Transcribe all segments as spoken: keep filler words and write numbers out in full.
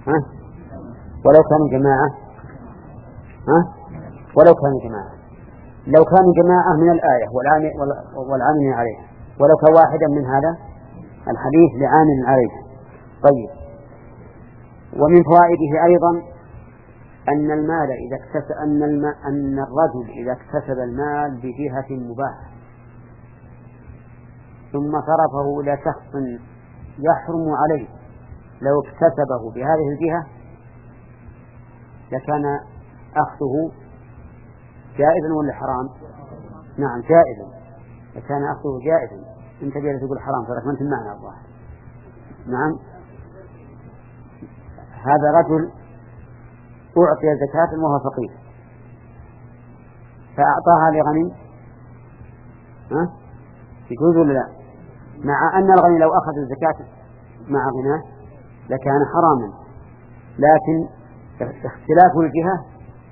ها؟ ولو كانوا جماعة ها؟ ولو كانوا جماعة لو كانوا جماعة من الآية والعامل عليها، ولو كان واحدا من هذا الحديث لعامل عليه. طيب، ومن فوائده أيضا أن المال إذا اكتسب أن الماء أن الرجل إذا اكتسب المال بجهة مباحة ثم صرفه إلى شخص يحرم عليه لو اكتسبه بهذه الجهة لكان أخذه جائزا ولا حرام؟ نعم جائزا، لكان أخذه جائزا. أنت جالس تقول حرام ترى ما أنت معنا الظاهر. نعم، هذا رجل أعطي زكاة وهو فقير فأعطاها لغني، ها؟ يجوز ولا لا؟ مع أن الغني لو أخذ الزكاة مع غناه لكان حراما، لكن اختلاف الجهة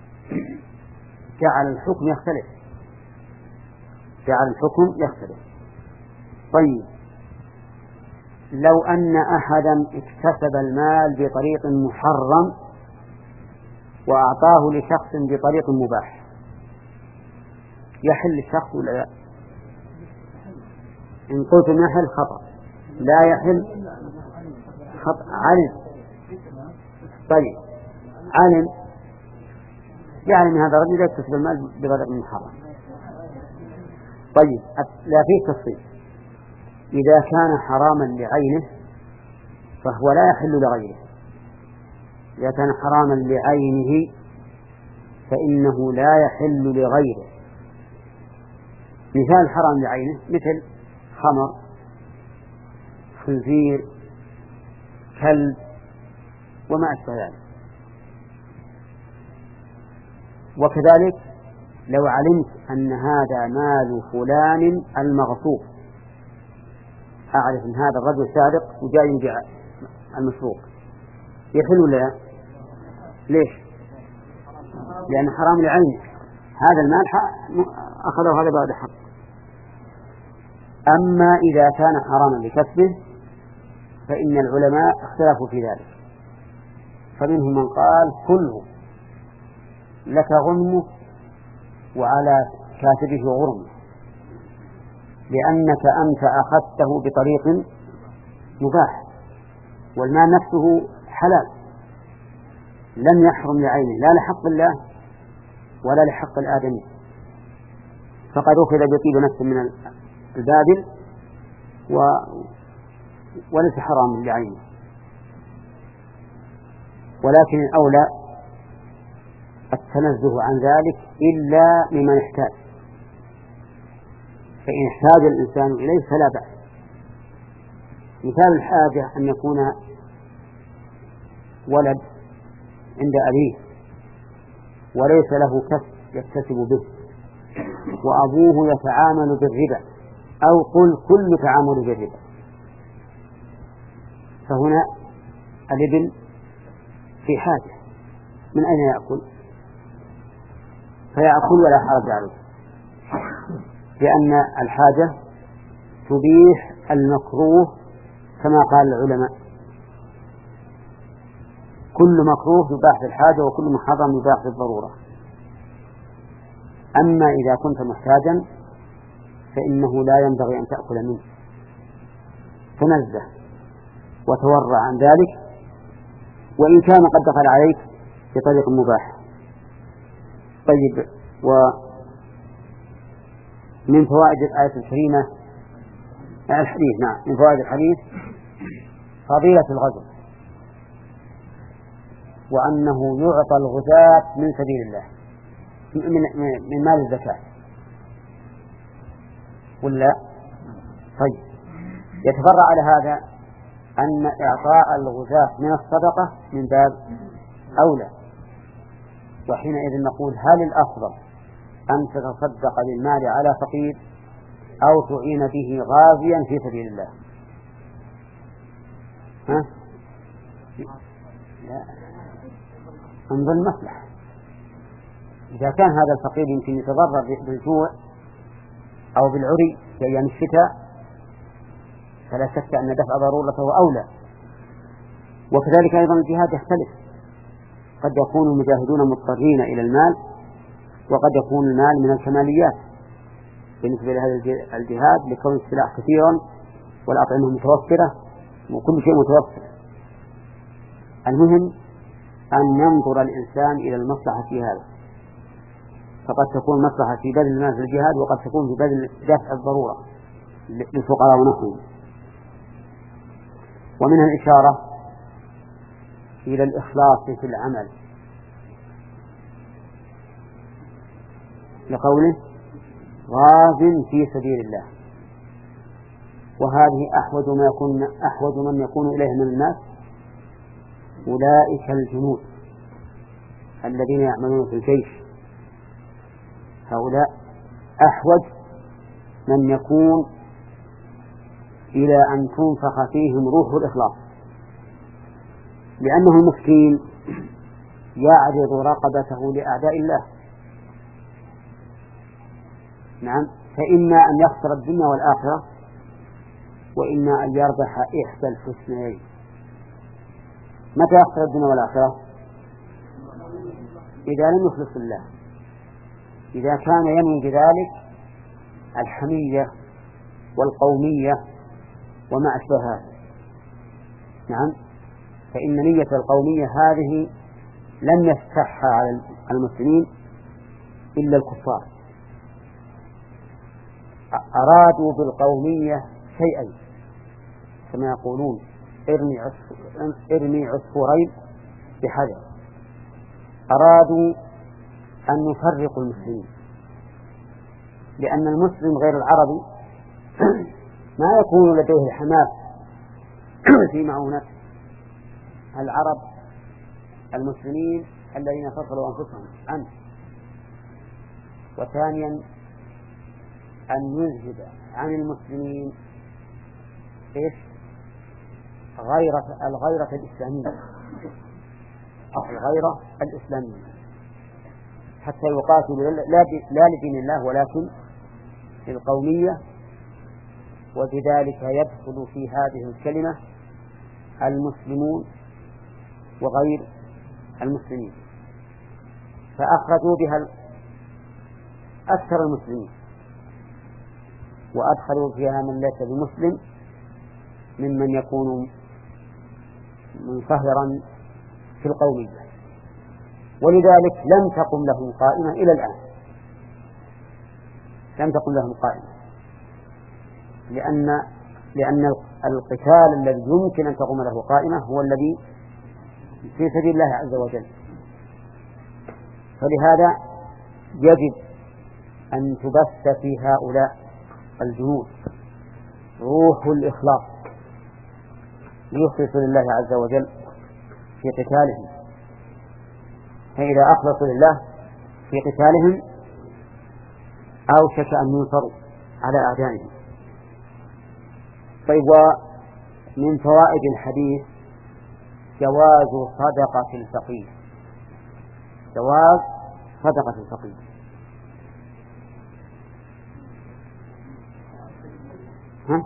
جعل الحكم يختلف جعل الحكم يختلف. طيب، لو أن أحدا اكتسب المال بطريق محرم وأعطاه لشخص بطريق مباح يحل الشخص ولا لا؟ إن قلت يحل خطأ، لا يحل خطأ. علم طيب علم يعلم هذا الرجل يكتسب المال بطريق محرم. طيب، لا فيه تفصيل. إذا كان حراما لعينه فهو لا يحل لغيره. إذا كان حراما لعينه فإنه لا يحل لغيره. مثال حرام لعينه مثل خمر، خنزير، كلب وما أشبه ذلك. وكذلك لو علمت أن هذا مال فلان المغصوب، أعرف أن هذا الرجل سارق وجاي يبيع المسروق، يحل ولا لا؟ ليش؟ لأن حرام لعينه، هذا المال أخذه هذا بعد حق. أما إذا كان حراما لكسبه فإن العلماء اختلفوا في ذلك، فمنهم من قال كله لك غنمه وعلى كاتبه غرمه، لأنك أنت أخذته بطريق مباح والمال نفسه حلال لم يحرم لعينه لا لحق الله ولا لحق الآدمي، فقد أخذ بطيب نفس من البادل و... وليس حرام لعينه. ولكن الأولى التنزه عن ذلك إلا ممن احتاج، فإن احتاج الإنسان إليه فلا بأس. مثال الحاجة أن يكون ولد عند أبيه وليس له كسب يكتسب به وأبوه يتعامل بالربا أو قل كل تعامل بالربا، فهنا الابن في حاجة، من أين يأكل؟ فيأكل ولا حرج عليه، لأن الحاجة تبيح المكروه كما قال العلماء، كل مكروه يباح في الحاجة وكل محرم يباح في الضرورة. أما إذا كنت محتاجا فإنه لا ينبغي أن تأكل منه، تنزه وتورع عن ذلك وإن كان قد دخل عليك بطريق مباح. طيب، ومن فوائد الآية الكريمة الحديث نعم من فوائد الحديث فضيلة الغزو، وأنه يعطى الغزاة من سبيل الله من, من مال الزكاة ولا؟ طيب، يتفرع على هذا أن إعطاء الغزاة من الصدقة من باب أولى، وحينئذ نقول هل الأفضل أن تتصدق بالمال على فقير أو تعين به غازيا في سبيل الله؟ ها؟ لا، انظر المصلحة. إذا كان هذا الفقير يمكن يتضرر بالجوع أو بالعري في أيام الشتاء فلا شك أن دفع ضرورته أولى. وكذلك أيضا الجهاد يختلف، قد يكون المجاهدون مضطرين إلى المال، وقد يكون المال من الكماليات بالنسبة لهذا الجهاد لكون السلاح كثيرا والأطعمة متوفرة وكل شيء متوفر. المهم أن ينظر الإنسان إلى المصلحة في هذا، فقد تكون مصلحة في بذل المال في الجهاد، وقد تكون في بذل دفع الضرورة للفقراء ونحوهم. ومنها الإشارة إلى الإخلاص في العمل لقوله غاز في سبيل الله، وهذه أحوج ما يكون أحوج من يكون إليه من الناس أولئك الجنود الذين يعملون في الجيش، هؤلاء أحوج من يكون إلى أن تنفخ فيهم روح الإخلاص، لأنه المسكين يعرض رقبته لأعداء الله. نعم، فإما أن يخسر الدنيا والآخرة، وإما أن يربح إحدى الحسنيين. متى يخسر الدنيا والآخرة؟ إذا لم يخلص الله، إذا كان ينوي بذلك الحمية والقومية وما أشبه هذا. نعم، فإن نية القومية هذه لم يفتحها على المسلمين إلا الكفار، أرادوا بالقومية شيئين كما يقولون ارمي ارمي عصفورين بحجر، أرادوا أن يفرقوا المسلمين، لأن المسلم غير العربي ما يكون لديه الحماس في معونة العرب المسلمين الذين فصلوا أنفسهم عنه. وثانيا أن يذهب عن المسلمين إيش؟ غيرة الغيرة الإسلامية، الغيرة الإسلامية، حتى يقاتلوا لا لدين الله ولكن للقومية، وبذلك يدخل في هذه الكلمة المسلمون وغير المسلمين، فأخرجوا بها أكثر المسلمين وأدخلوا فيها من ليس بمسلم ممن يكون منصهرا في القومية، ولذلك لم تقم لهم قائمة إلى الآن، لم تقم لهم قائمة، لأن لأن القتال الذي يمكن أن تقوم له قائمة هو الذي في سبيل الله عز وجل. فلهذا يجب أن تبث في هؤلاء الجنود روح الإخلاص ليخلصوا لله عز وجل في قتالهم، فإذا أخلصوا لله في قتالهم أوشك أن ينصروا على أعدائهم. طيب، ومن فوائد الحديث جواز صدقة الفقير، جواز صدقة الفقير. ها؟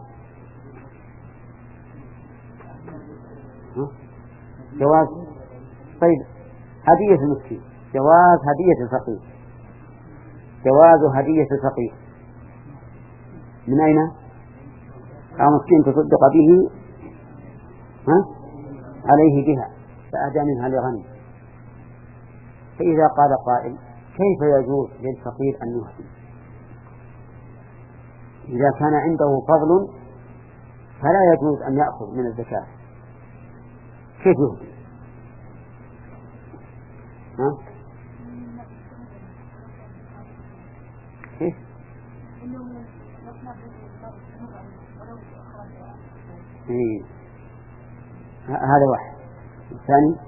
ها؟ جواز. طيب، هدية المسكين، جواز هدية الفقير، جواز هدية الفقير من أين؟ أو مسكين تصدق به ها؟ عليه بها فأهدى منها لغني. فإذا قال قائل كيف يجوز للفقير أن يهدي؟ إذا كان عنده فضل فلا يجوز أن يأخذ من الزكاة، كيف يهدي؟ ها؟ كيف؟ إيه. هذا واحد. الثاني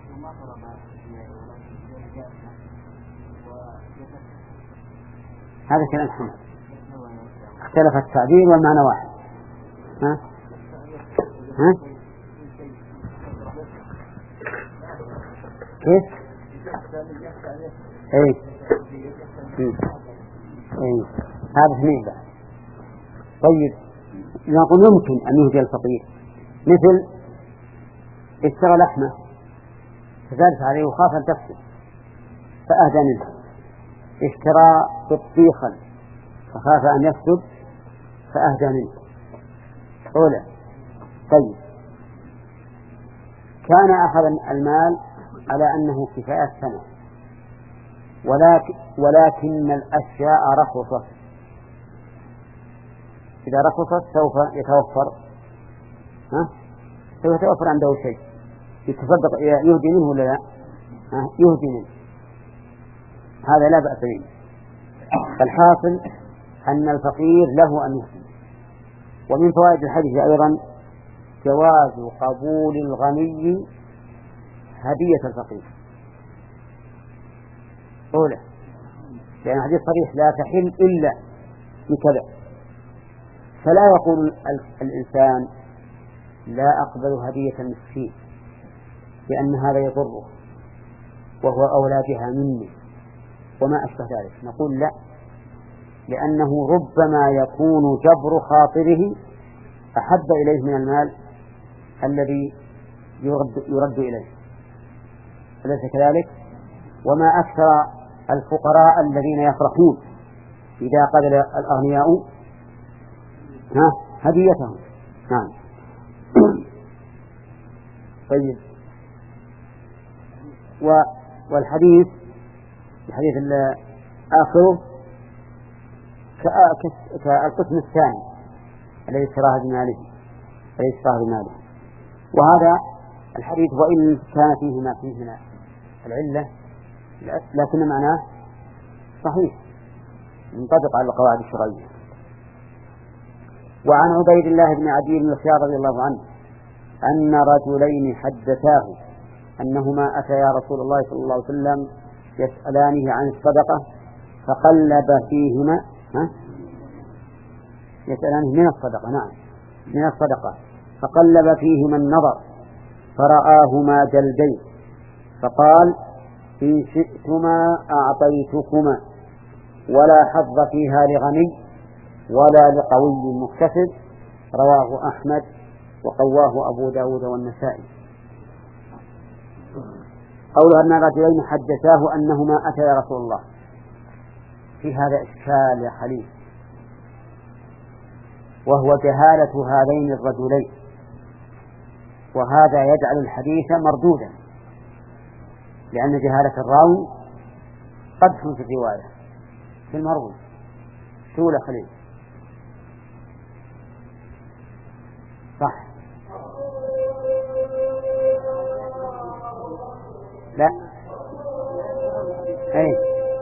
هذا كلام حمد، اختلف التعبير والمعنى واحد. ها؟ ها؟ كيف؟ ايه ايه ايه هذا اثنين بقى. طيب، نقول يمكن أن يهدي الفقير مثل اشترى لحمة فزادت عليه وخاف أن تفسد فأهدى منه. اشترى بطيخا فخاف أن يفسد فأهدى منه. أولى. طيب، كان أخذ المال على أنه كفاية سنة، ولكن, ولكن الأشياء رخصت، إذا رخصت سوف يتوفر ها؟ سوف يتوفر عنده شيء يتصدق يهدي منه ولا لا؟ ها؟ يهدي منه، هذا لا بأس به. فالحاصل أن الفقير له أن يهدي. ومن فوائد الحديث أيضا جواز قبول الغني هدية الفقير. أولى، لأن الحديث صريح لا تحل إلا بكذا. فلا يقول الإنسان لا أقبل هدية المسكين لأن هذا يضره وهو أولى بها مني وما أشبه ذلك. نقول لا، لأنه ربما يكون جبر خاطره أحب إليه من المال الذي يرد, يرد إليه، أليس كذلك؟ وما أكثر الفقراء الذين يفرحون إذا قبل الأغنياء ها هديتهم. نعم. طيب، والحديث الحديث آخره كالقسم الثاني الذي اشتراه بماله الذي اشتراه بماله. وهذا الحديث وإن كان فيه ما فيه من العلة لكن معناه صحيح ينطبق على القواعد الشرعية. وعن عبيد الله بن عدي بن الخيار رضي الله عنه أن رجلين حدثاه أنهما أتيا رسول الله صلى الله عليه وسلم يسألانه عن الصدقة فقلب فيهما ها؟ يسألانه من الصدقة، نعم من الصدقة، فقلب فيهما النظر فرآهما جلدين فقال إن شئتما أعطيتكما ولا حظ فيها لغني ولا لقوي مكتسب. رواه أحمد وقواه أبو داود والنسائي. قوله أن رجلين حدثاه أنهما أتيا رسول الله، في هذا إشكال يا خليل، وهو جهالة هذين الرجلين، وهذا يجعل الحديث مردودا لأن جهالة الراوي قدح في الرواية في المروي. شو يا خليل؟ صح؟ لا، أي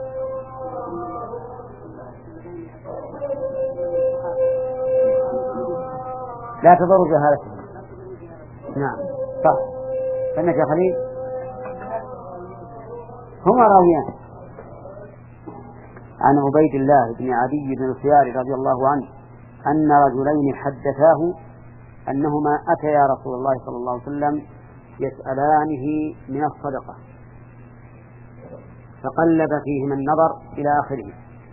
لا تضر جهالته. نعم صح. فإنك يا خليل هما راويان. عن عبيد الله بن عدي بن الخيار رضي الله عنه أن رجلين حدثاه أنهما أتيا رسول الله صلى الله عليه وسلم يسألانه من الصدقة فقلب فيهما النظر إلى آخره.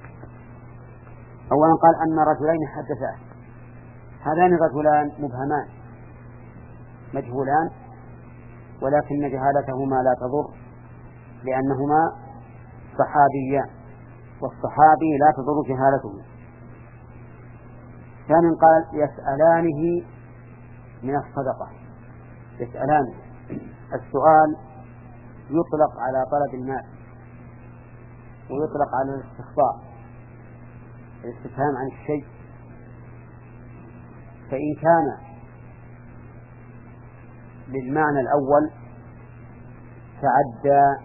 أولا قال أن رجلين حدثاه، هذان الرجلان مبهمان مجهولان، ولكن جهالتهما لا تضر لأنهما صحابيان، والصحابي لا تضر جهالته. ثانيا قال يسألانه من الصدقة. يسألانه، السؤال يطلق على طلب المال ويطلق على الاستخبار، الاستفهام عن الشيء. فإن كان للمعنى الأول تعدى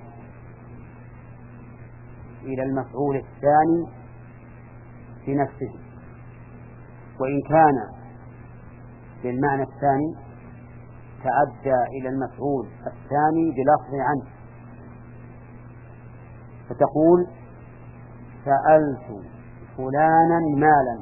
إلى المفعول الثاني بنفسه، وإن كان للمعنى الثاني تعدى إلى المفعول الثاني بلفظ عنه، فتقول سألت فلانا مالا.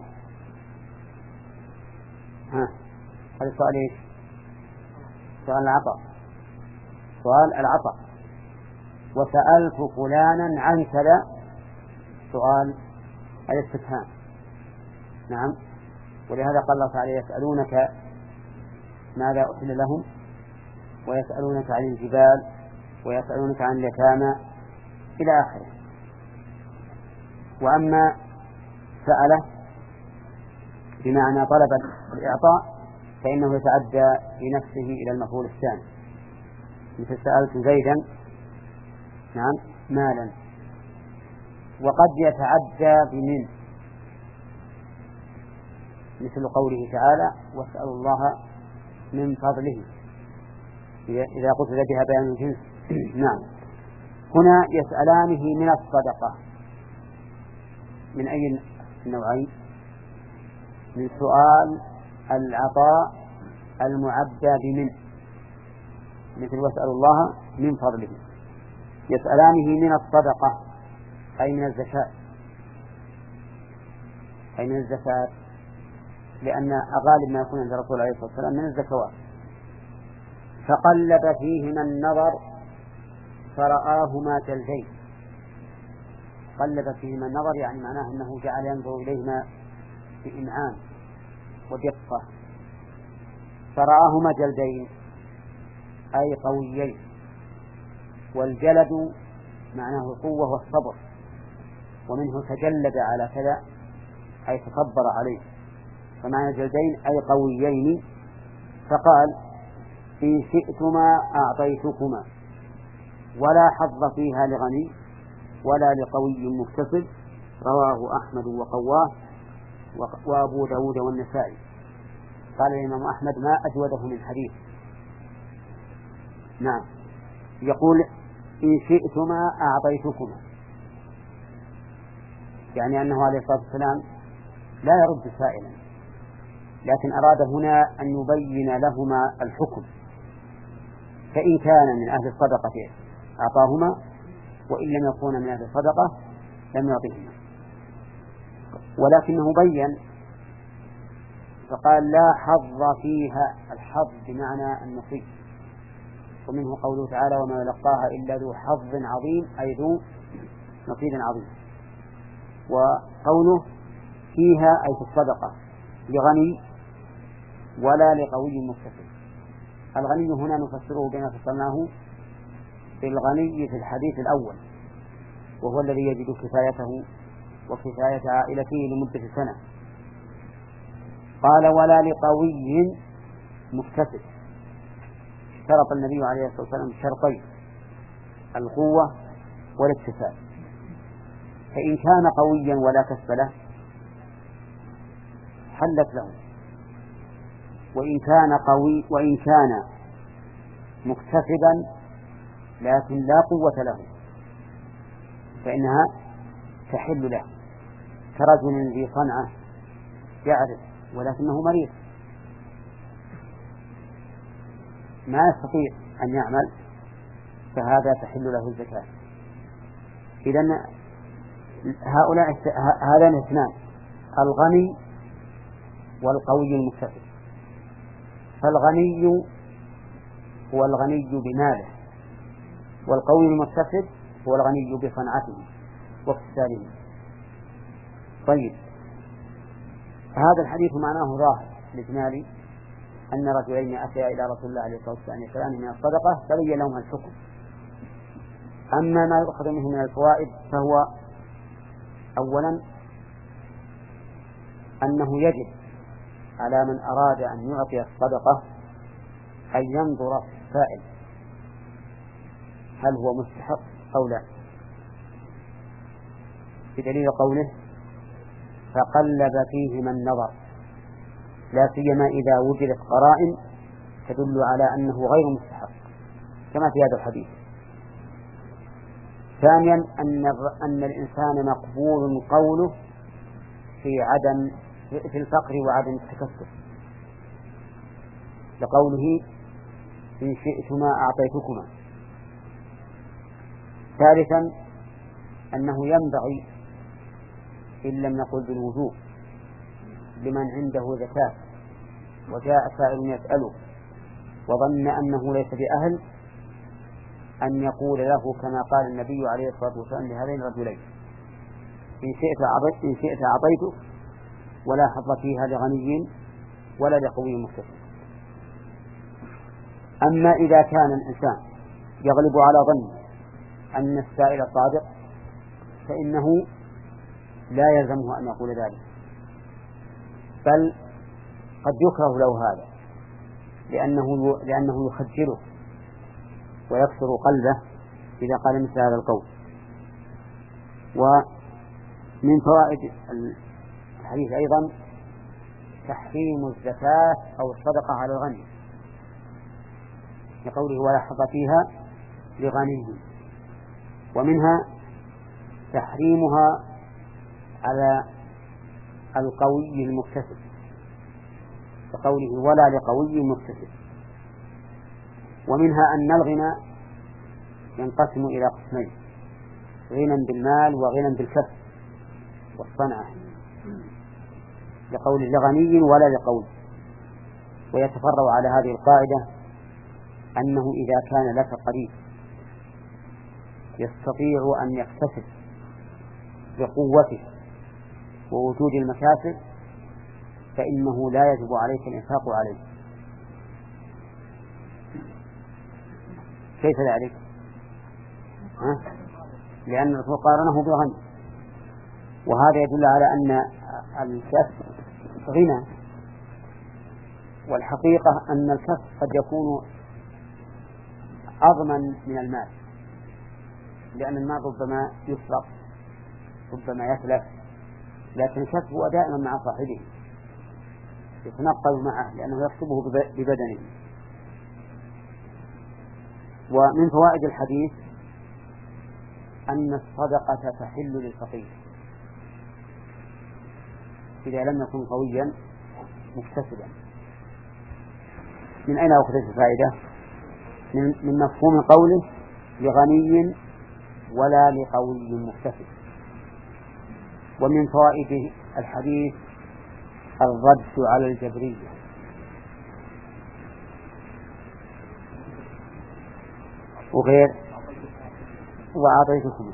ها، هذا سؤال ايش؟ سؤال العطاء، سؤال العطاء. وسألت فلانا عن كذا سؤال الاستفهام. نعم. ولهذا قال الله تعالى يسألونك ماذا أحل لهم ويسألونك عن الجبال ويسألونك عن اليتامى إلى آخره. وأما سأله بمعنى طلب الإعطاء فإنه يتعدى بنفسه إلى المفعول الثاني، مثل سألت زيدا نعم مالا. وقد يتعدى بمن، مثل قوله تعالى واسألوا الله من فضله إذا قتل بها بيان الجنس. نعم. هنا يسألانه من الصدقة، من أي النوعين؟ من سؤال العطاء المعدى بمن، مثل واسألوا الله من فضله. يسألانه من الصدقة أي من الزكاة، أي من الزكاة، لأن غالب ما يكون عند الرسول عليه الصلاة والسلام من الزكوات. فقلب فيهما النظر فرآهما جلدين. قلب فيهما النظر يعني معناه أنه جعل ينظر إليهما بإمعان ودقة. فرآهما جلدين أي قويين، والجلد معناه القوة والصبر، ومنه تجلد على كذا أي تصبر عليه، فمعنى جلدين أي قويين. فقال إن شئتما أعطيتكما، ولا حظ فيها لغني ولا لقوي مكتسب. رواه أحمد وقواه وأبو داود والنسائي. قال الإمام أحمد ما أجوده من حديث. نعم. يقول إن شئتما أعطيتكما، يعني أنه عليه الصلاة والسلام لا يرد سائلا، لكن أراد هنا أن يبين لهما الحكم، فإن كان من أهل الصدقة أعطاهما، وإن لم يكون من أهل الصدقة لم يعطيهما. ولكنه بين فقال لا حظ فيها. الحظ بمعنى النصيب، ومنه قوله تعالى وما يلقاها إلا ذو حظ عظيم أي ذو نصيب عظيم. وقوله فيها أي في الصدقة لغني ولا لقوي مكتسب. الغني هنا نفسره بما فصلناه بالغني في الحديث الأول، وهو الذي يجد كفايته وكفاية عائلته لمدة سنة. قال ولا لقوي مكتسب. شرط النبي عليه الصلاة والسلام شرطين: القوة والاكتساب. فإن كان قويا ولا كسب له حلت له، وإن كان قوي وإن كان مكتسبا لكن لا قوة له فإنها تحل له، كرجل ذي صنعة يعرف ولكنه مريض ما يستطيع أن يعمل، فهذا تحل له الزكاة. إذن هؤلاء هذان اثنان: الغني والقوي المكتسب. فالغني هو الغني بماله، والقوي المكتسب هو الغني بصنعته واكتسابه. طيب، هذا الحديث معناه ظاهر الإجمالي أن رجلين أتيا إلى رسول الله عليه الصلاة والسلام يسألان من الصدقة فبين لهم الحكم. أما ما يؤخذ منه من الفوائد فهو أولا أنه يجب على من أراد أن يعطي الصدقة أن ينظر في السائل هل هو مستحق أو لا، بدليل قوله فقلب فيهما النظر، لا سيما إذا وجدت قرائن تدل على أنه غير مستحق كما في هذا الحديث. ثانيا أن أن الإنسان مقبول قوله في عدم في الفقر وعدم التكسب، لقوله إن شئتما أعطيتكما. ثالثا أنه ينبغي إن لم نقل بالوجوب لمن عنده زكاة وجاء سائل يسأله وظن أنه ليس بأهل أن يقول له كما قال النبي عليه الصلاة والسلام لهذين الرجلين: إن شئت أعطيت إن شئت أعطيتك ولا حظ فيها لغني ولا لقوي مكتسب. أما إذا كان الإنسان يغلب على ظنه أن السائل صادق فإنه لا يلزمه أن يقول ذلك، بل قد يكره له هذا لأنه لأنه يخجله ويكسر قلبه إذا قال مثل هذا القول. ومن فوائد الحديث أيضا تحريم الزكاة أو الصدقة على الغني لقوله ولا حظ فيها لغني، ومنها تحريمها على القوي المكتسب كقوله ولا لقوي مكتسب. ومنها أن الغنى ينقسم إلى قسمين: غنى بالمال وغنى بالكسب والصنعة، لقول لغني ولا لقوي. ويتفرع على هذه القاعدة أنه إذا كان لك قريب يستطيع أن يكتسب بقوته ووجود المكاسب فإنه لا يجب عليك الإنفاق عليه. كيف ذلك؟ ها؟ لأن الرسول قارنه بغني، وهذا يدل على أن الكسب غنى، والحقيقة أن الكسب قد يكون أضمن من المال، لأن المال ربما يسرق ربما يتلف، لكن الكسب هو دائما مع صاحبه يتنقل معه لأنه يكسبه ببدنه. ومن فوائد الحديث أن الصدقة تحل للفقير إذا لم يكن قويا مكتسبا. من أين أخذت الفائدة؟ من مفهوم قوله لغني ولا لقوي مكتسب. ومن فوائد الحديث الرد على الجبرية، وغير وأعطيتكم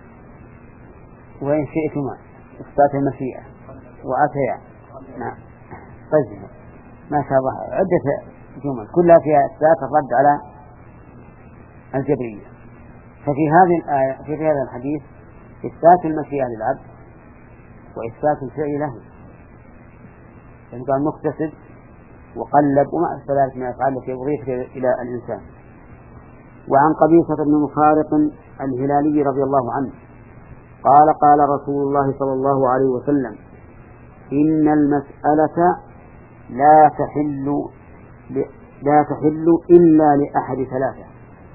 وإن شئتما إثبات المشيئة وأتيا. نعم طيب، ما شاء الله عدة جمل كلها فيها إثبات الرد على الجبرية. ففي هذه الآية في هذا الحديث إثبات المشيئة للعبد وإثبات الفعل له، يعني قال مكتسب وقلب وما أشبه ذلك من الأفعال التي أضيفت إلى الإنسان. وعن قبيصة بن مخارق الهلالي رضي الله عنه قال قال رسول الله صلى الله عليه وسلم إن المسألة لا تحل لا تحل إلا لأحد ثلاثة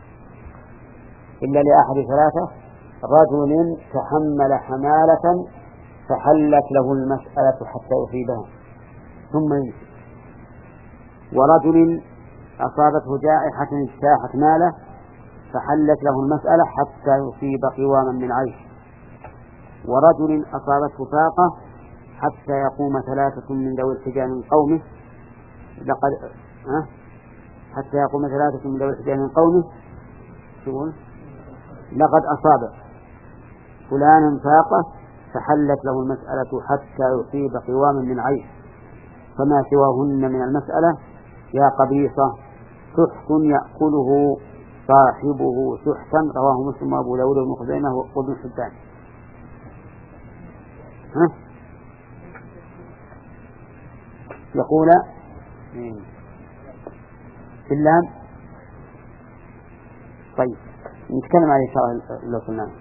إلا لأحد ثلاثة رجل تحمل حمالة فحلت له المسألة حتى يصيبها ثم يمسك، ورجل أصابته جائحة اجتاحت ماله فحلت له المسألة حتى يصيب قواما من عيش، ورجل أصابته فاقة حتى يقوم ثلاثة من ذوي الحجى من قومه لقد أه؟ حتى يقوم ثلاثة من ذوي الحجى من قومه شو لقد أصاب فلانا فاقة فحلت له المسألة حتى يصيب قواما من عيش، فما سواهن من المسألة يا قبيصة سحت يأكله صاحبه سحتا. رواه مسلم وأبو داود وابن خزيمة وابن حبان. ها؟ يقول في اللام. طيب نتكلم عليه إن شاء الله لو قلنا.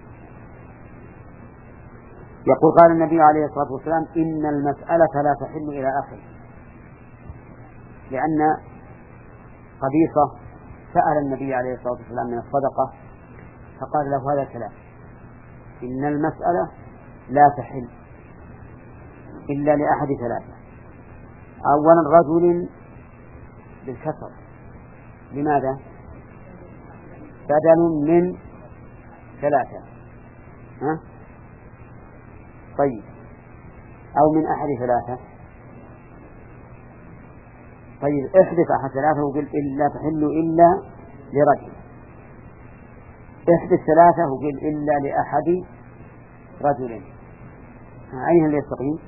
يقول قال النبي عليه الصلاة والسلام إن المسألة لا تحل إلى آخر، لأن قبيصة سأل النبي عليه الصلاة والسلام من الصدقة فقال له هذا الكلام إن المسألة لا تحل إلا لأحد ثلاثة. أولا رجل بالكسر، لماذا؟ بدل من ثلاثة. ها؟ طيب أو من أحد ثلاثة. طيب احذف أحد ثلاثة وقل إلا تحل إلا لرجل، احذف ثلاثة وقل إلا لأحد رجل. أين اللي يستقيم؟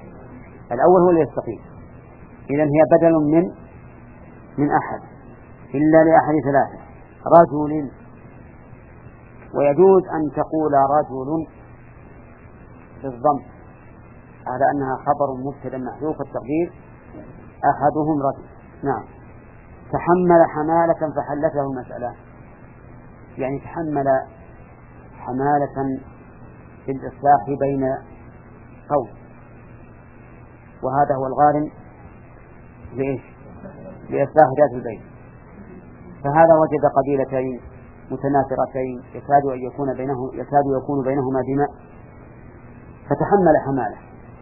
الأول هو اللي يستقيم. إذن هي بدل من من أحد إلا لأحد ثلاثة رجل، ويجوز أن تقول رجل بالضم على أنها خبر مبتدأ محذوف التقدير أحدهم رجل. نعم. تحمل حمالة فحلت له المسألة، يعني تحمل حمالة في الإصلاح بين قوم، وهذا هو الغالب لإيش؟ لإصلاح ذات البين. فهذا وجد قبيلتين متنافرتين يكاد أن يكون بينه يكاد يكون بينهما دماء، فتحمل حمالة،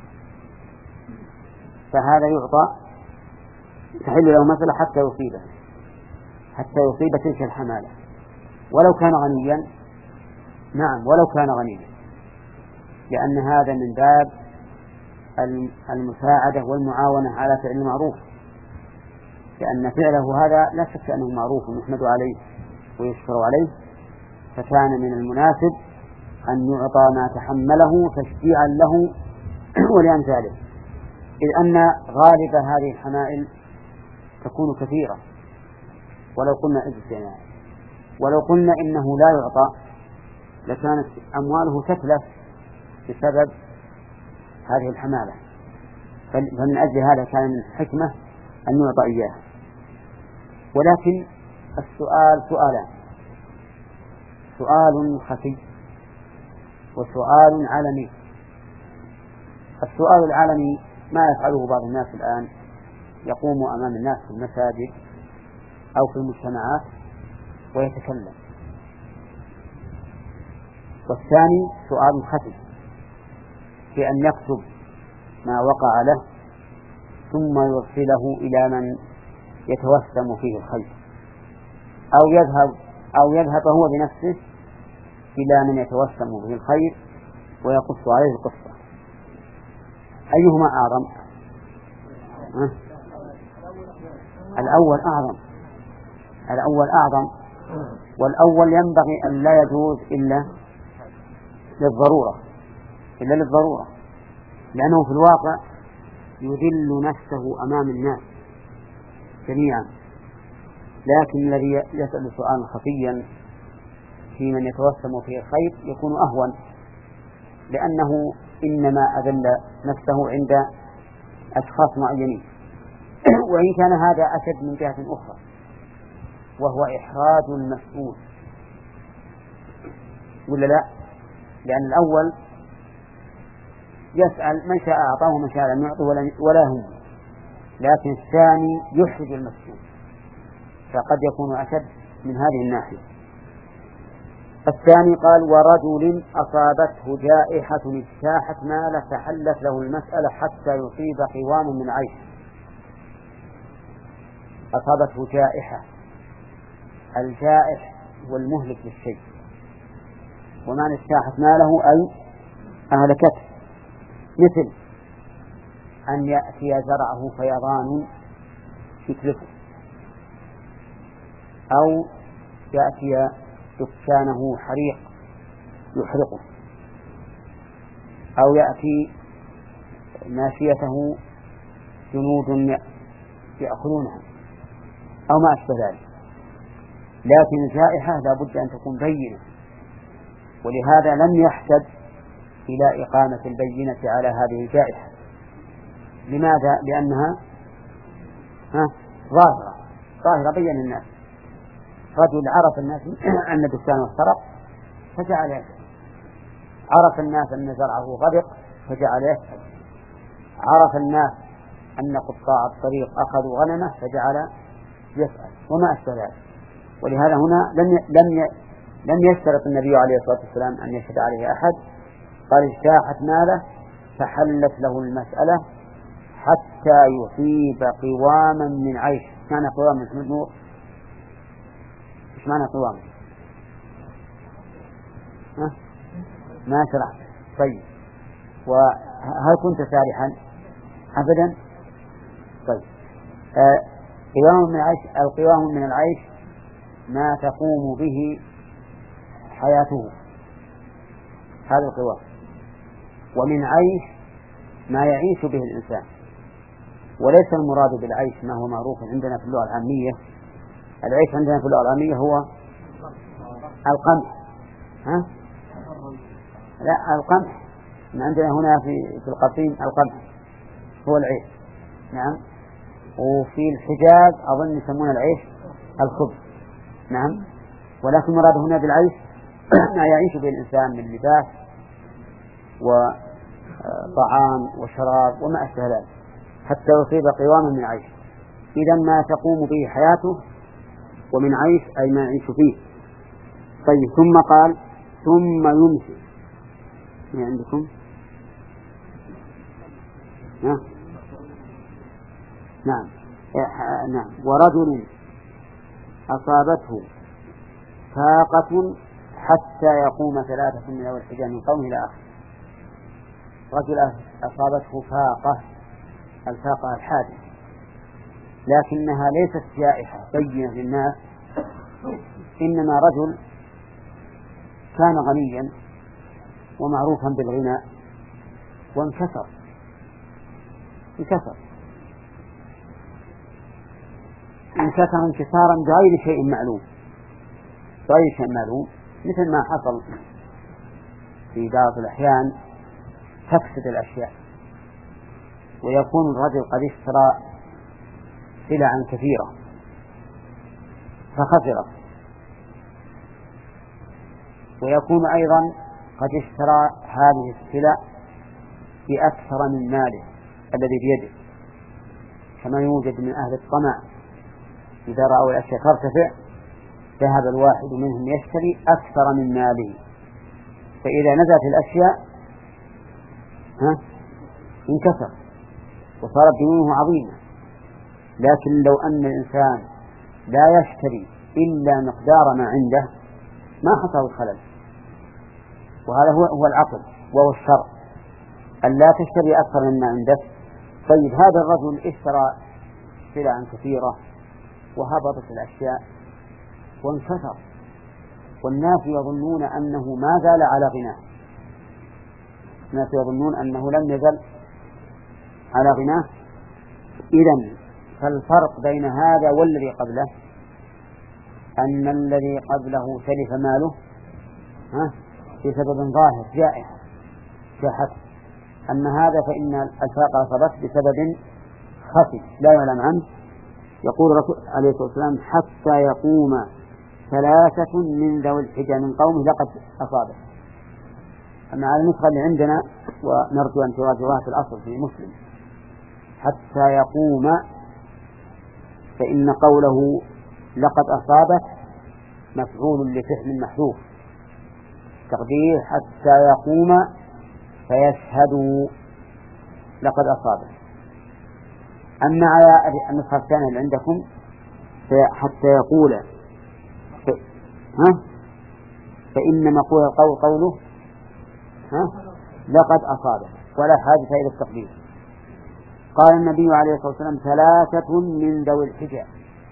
فهذا يعطى تحل له مثلا حتى يصيبه حتى يصيب تلك الحمالة ولو كان غنيا. نعم، ولو كان غنيا، لأن هذا من باب المساعدة والمعاونة على فعل المعروف، لأن فعله هذا لا شك أنه معروف ويحمد عليه ويشكر عليه، فكان من المناسب أن يعطى ما تحمله تشجيعا له ولأمثاله، إذ أن غالب هذه الحمائل تكون كثيرة. ولو قلنا إجتماع ولو قلنا إنه لا يعطى لكانت أمواله تتلف بسبب هذه الحمالة، فمن أجل هذا كان من الحكمة أن يعطى إياه. ولكن السؤال سؤالان: سؤال خفي وسؤال علني. السؤال العلني ما يفعله بعض الناس الآن، يقوم أمام الناس في المساجد أو في المجتمعات ويتكلم. والثاني سؤال خفي بأن يكتب ما وقع له ثم يرسله إلى من يتوسم فيه الخير، أو يذهب أو يذهب هو بنفسه إلى من يتوسم به الخير ويقص عليه القصة. أيهما أعظم؟ أه؟ الأول أعظم الأول أعظم والأول ينبغي أن لا يجوز إلا للضرورة إلا للضرورة لأنه في الواقع يذل نفسه أمام الناس جميعا. لكن الذي يسأل سؤالا خفيا في من يتوسم فيه الخير يكون أهون، لأنه إنما أذل نفسه عند أشخاص معينين. وإن كان هذا أشد من جهة أخرى، وهو إحراج المسؤول، ولا لا؟ لأن الأول يسأل من شاء أعطاه ومن شاء لم يعطه ولا هم، لكن الثاني يحرج المسؤول، فقد يكون أشد من هذه الناحية. الثاني قال: ورجل أصابته جائحة اجتاحت ماله فحلت له المسألة حتى يصيب قوام من عيش. أصابته جائحة، الجائح هو المهلك للشيء، ومعنى اجتاحت ماله أي أهلكته، مثل أن يأتي زرعه فيضان يتلفه، أو يأتي دكانه حريق يحرقه، أو يأتي ماشيته جنود يأخذونها، أو ما أشبه ذلك. لكن الجائحة لا بد أن تكون بينة، ولهذا لم يحتج إلى إقامة البينة على هذه الجائحة. لماذا؟ لأنها ها ظاهرة ظاهرة بين الناس. رجل عرف الناس أن دكانه سرق فجعل يسأل، عرف الناس أن زرعه غرق فجعل يسأل، عرف الناس أن قطاع الطريق أخذوا غنمه فجعل يسأل، وما أشبه ذلك. ولهذا هنا لم لم لم يشترط النبي عليه الصلاة والسلام أن يشهد عليه أحد، قال: اجتاحت ماله فحلت له المسألة حتى يصيب قواما من عيش. معنى قوام من نور؟ إيش معنى قوام؟ ها؟ ما شرحت. طيب، وهل كنت سارحا؟ أبدا. طيب، آه قوام من العيش، القوام من العيش ما تقوم به حياته، هذا القوام. ومن عيش ما يعيش به الإنسان، وليس المراد بالعيش ما هو معروف عندنا في اللغة العامية العيش عندنا في اللغة العامية هو القمح. ها؟ لا، القمح عندنا هنا في في القصيم القمح هو العيش. نعم. وفي الحجاز أظن يسمون العيش الخبز. نعم. ولكن مراد هنا بالعيش ما يعيش به الإنسان من لباس وطعام وشراب وما أشبه ذلك حتى يصيب قواما من عيش. إذا ما تقوم به حياته، ومن عيش أي ما يعيش فيه. طيب، ثم قال ثم يمسك. ما عندكم؟ نعم. نعم. نعم. ورجل أصابته فاقة حتى يقوم ثلاثة من ذوي الحجة من قومه إلى آخره. رجل أصابته فاقة، الفاقة الحادث، لكنها ليست جائحة بينة للناس، إنما رجل كان غنيا ومعروفا بالغنى وانكسر انكسر انكسر انكسارا بغير شيء معلوم بغير شيء معلوم مثل ما حصل في بعض الأحيان تفسد الأشياء، ويكون الرجل قد اشترى سلعا كثيرة فخسرت، ويكون أيضا قد اشترى هذه السلع بأكثر من ماله الذي بيده، كما يوجد من أهل الطمع إذا رأوا الأشياء ترتفع ذهب الواحد منهم يشتري أكثر من ماله، فإذا نزلت الأشياء ها انكسر وصارت ديونه عظيمة. لكن لو أن الإنسان لا يشتري إلا مقدار ما عنده ما حصل الخلل، وهذا هو هو العقل وهو الشرع، أن لا تشتري أكثر مما عندك. طيب، هذا الرجل اشترى سلعا كثيرة وهبطت الأشياء وانكسر، والناس يظنون أنه ما زال على غناه، الناس يظنون أنه لم يزل على غناه. إذن فالفرق بين هذا والذي قبله أن الذي قبله تلف ماله ها بسبب ظاهر جائحة جاحت، أما هذا فإن الفاقة أصابت بسبب خفي لا يعلم عنه. يقول الرسول عليه الصلاة والسلام حتى يقوم ثلاثة من ذوي الحجة من قومه لقد أصابه. أما على النسخة اللي عندنا ونرجو أن تراجعوها في الأصل في مسلم حتى يقوم، فإن قوله لقد أصابت مفعول لفعل محذوف، تقدير حتى يقوم فيشهدوا لقد أصابت. أما على النسخة الثانية اللي عندكم حتى يقول ها فإن مقول القول قوله ها لقد أصابت ولا حاجة إلى التقدير. قال النبي عليه الصلاة والسلام ثلاثة من ذوي الحجة،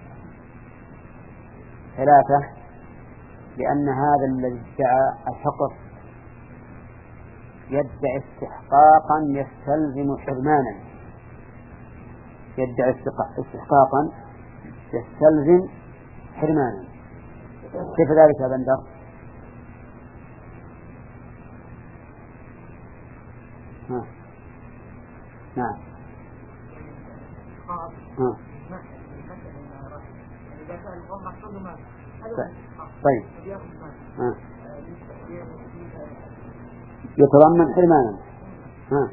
ثلاثة لأن هذا الذي ادعى الحقر يدعي استحقاقا يستلزم حرمانا، يدعي استحقاقا يستلزم حرمانا. كيف ذلك يا بندر؟ ها. نعم. ها. طيب. ها. يتضمن حرمانا. ها.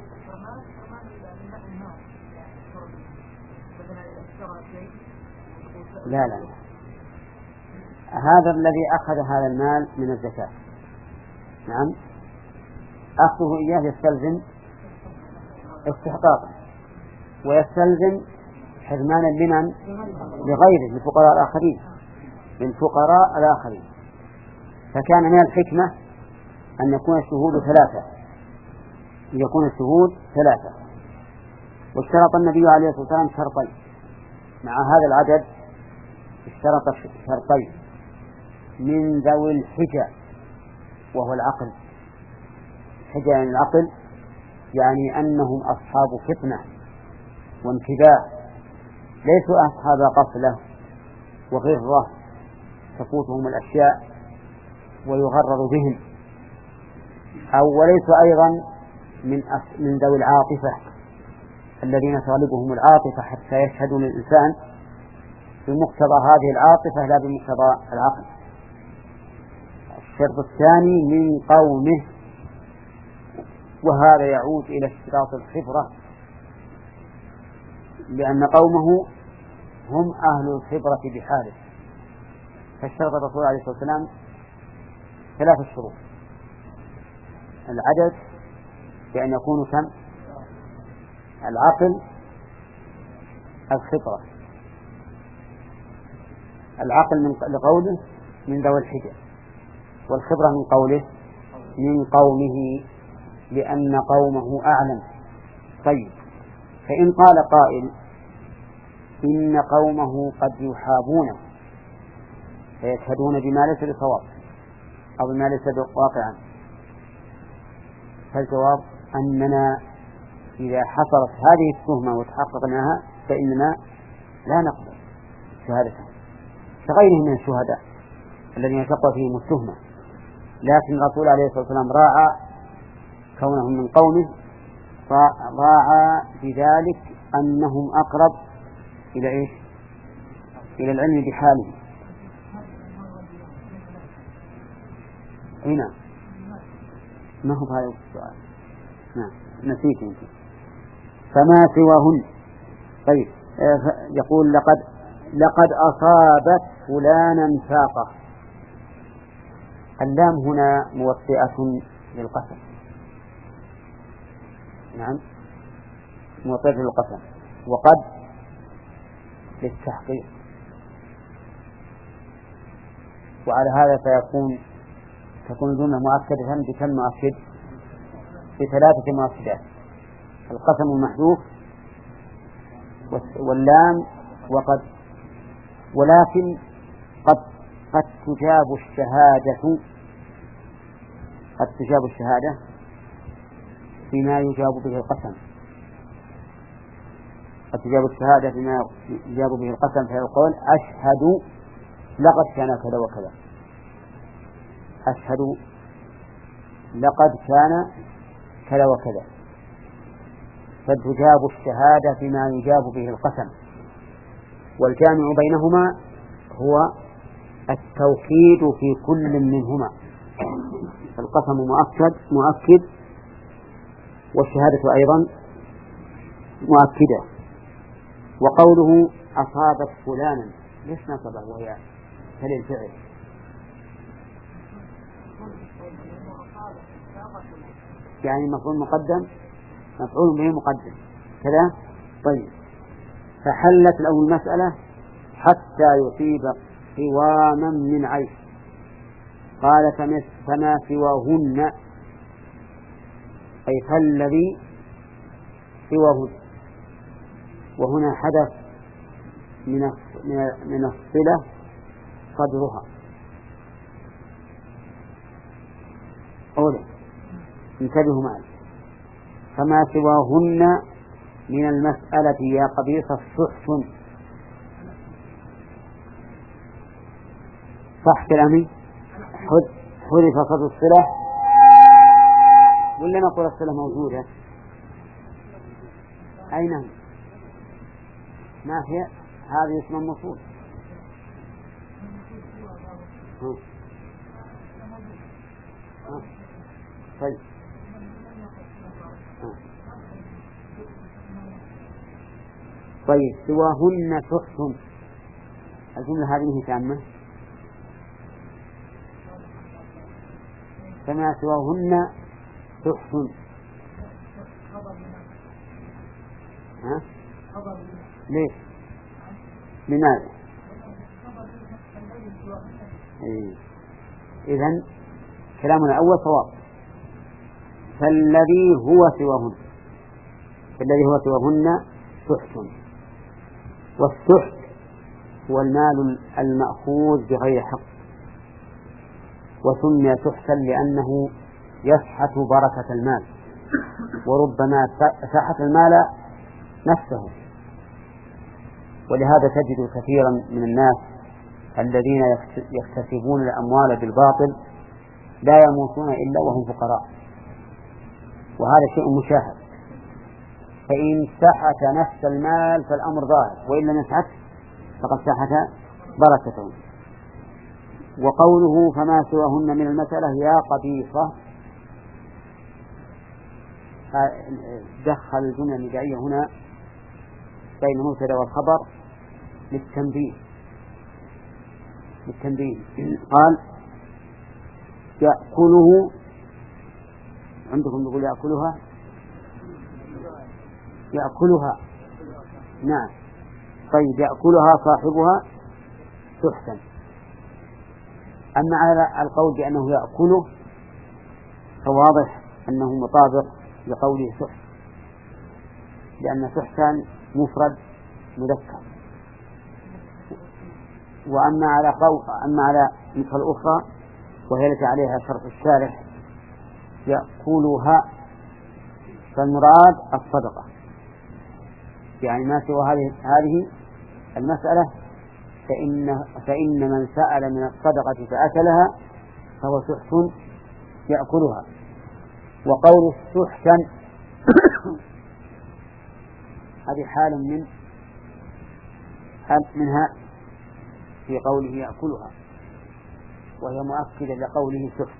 لا لا هذا الذي أخذ هذا المال من الزكاة، نعم، أخذه إياه يستلزم استحقاقا ويستلزم حرمانا لمن؟ لغيره، للفقراء الآخرين، للفقراء الآخرين. فكان من الحكمة أن يكون الشهود ثلاثة، أن يكون الشهود ثلاثة. واشترط النبي عليه الصلاة والسلام شرطين مع هذا العدد، اشترط شرطين من ذوي الحجة وهو العقل. حجة يعني العقل، يعني أنهم أصحاب فطنة وانتباه، ليسوا أصحاب قفلة وغرة تفوتهم الأشياء ويغرر بهم، أو وليس أيضا من من ذوي العاطفة الذين تغلبهم العاطفة حتى يشهدوا للإنسان بمقتضى هذه العاطفة لا بمقتضى العقل. الشرط الثاني من قومه، وهذا يعود إلى اشتراط الخبرة، لأن قومه هم أهل الخبرة بحاله. فاشترط الرسول عليه الصلاة والسلام ثلاث شروط: العدد بأن يكونوا كم؟ العقل، الخبرة. العقل من لقوله من ذوي الحجة، والخبرة من قوله من قومه لأن قومه أعلم. طيب، فإن قال قائل إن قومه قد يحابونه فيشهدون بما ليس بصواب أو بما ليس واقعا، فالجواب أننا إذا حصلت هذه التهمة وتحققناها فإننا لا نقبل شهادتهم كغيرهم من الشهداء الذين تقوى فيهم التهمة. لكن الرسول عليه الصلاة والسلام راعى كونهم من قومه، راعى بذلك أنهم أقرب إلى إيش؟ إلى العلم بحالهم. هنا ما هو هذا السؤال؟ نعم نسيت أنت. فما سواهن. طيب، يقول لقد لقد أصابت فلانا فاقة. اللام هنا موطئة للقسم. نعم موطئة للقسم، وقد للتحقيق، وعلى هذا فيكون تكون الجملة مؤكدة بكم مؤكد؟ بثلاثة مؤكدات: القسم المحذوف واللام وقد. ولكن قد قد تجاب الشهادة قد تجاب الشهادة بما يجاب به القسم. قد تجاب الشهادة بما يجاب به القسم، فيقول أشهد لقد كان كذا وكذا، أشهد لقد كان كذا وكذا، فتجاب الشهادة بما يجاب به القسم. والجامع بينهما هو التوكيد في كل منهما، القسم مؤكد مؤكد والشهادة أيضا مؤكدة. وقوله أصابت فلانا ليش نصبه وهي كالفعل؟ يعني مفعول مقدم مفعول به مقدم كذا. طيب، فحلت له المسألة حتى يصيب قواما من عيش. قال فما سواهن، أي فالذي سواهن، وهنا حدث من من الصلة قدرها. أولا انتبهوا معي، فما سواهن من المسألة يا قبيصة سحت. صح كلامي؟ حذف صدر الصلة ولا نقول الصلة موجودة؟ أين ما هي؟ هذه اسم الموصول. طيب، طيب سواهن سحت، الجملة هذه تامة. فما سواهن سحت. ها؟ ليش؟ لماذا؟ إيه. إذن كلامنا الأول صواب، فالذي هو سواهن، فالذي هو سواهن سحت. والسحت هو المال المأخوذ بغير حق، وسمي سحتا لأنه يسحت بركة المال، وربما سحت المال نفسه. ولهذا تجد كثيرا من الناس الذين يكتسبون الأموال بالباطل لا يموتون إلا وهم فقراء، وهذا شيء مشاهد. فإن سحت نفس المال فالأمر ظاهر، وإن لم يسحت فقد سحت بركته. وقوله فما سواهن من المسألة يا قبيصة، دخل الجملة الندائية هنا بين المبتدأ والخبر للتنبيه للتنبيه قال يأكله، عندكم يقول يأكلها يأكلها نعم، طيب يأكلها صاحبها سحتا. أما على القول بأنه يأكله فواضح أنه مطابق لقوله سحت، لأن سحتا مفرد مذكر. وأما على قول أما على نسخة الأخرى وهي التي عليها شرط الشارح يأكلها، فالمراد الصدقة، يعني ما سوى هذه هذه المسألة فإن فإن من سأل من الصدقة فأكلها فهو سحت يأكلها. وقول سحتا هذه حال من حال منها في قوله يأكلها، وهي مؤكدة لقوله سحت.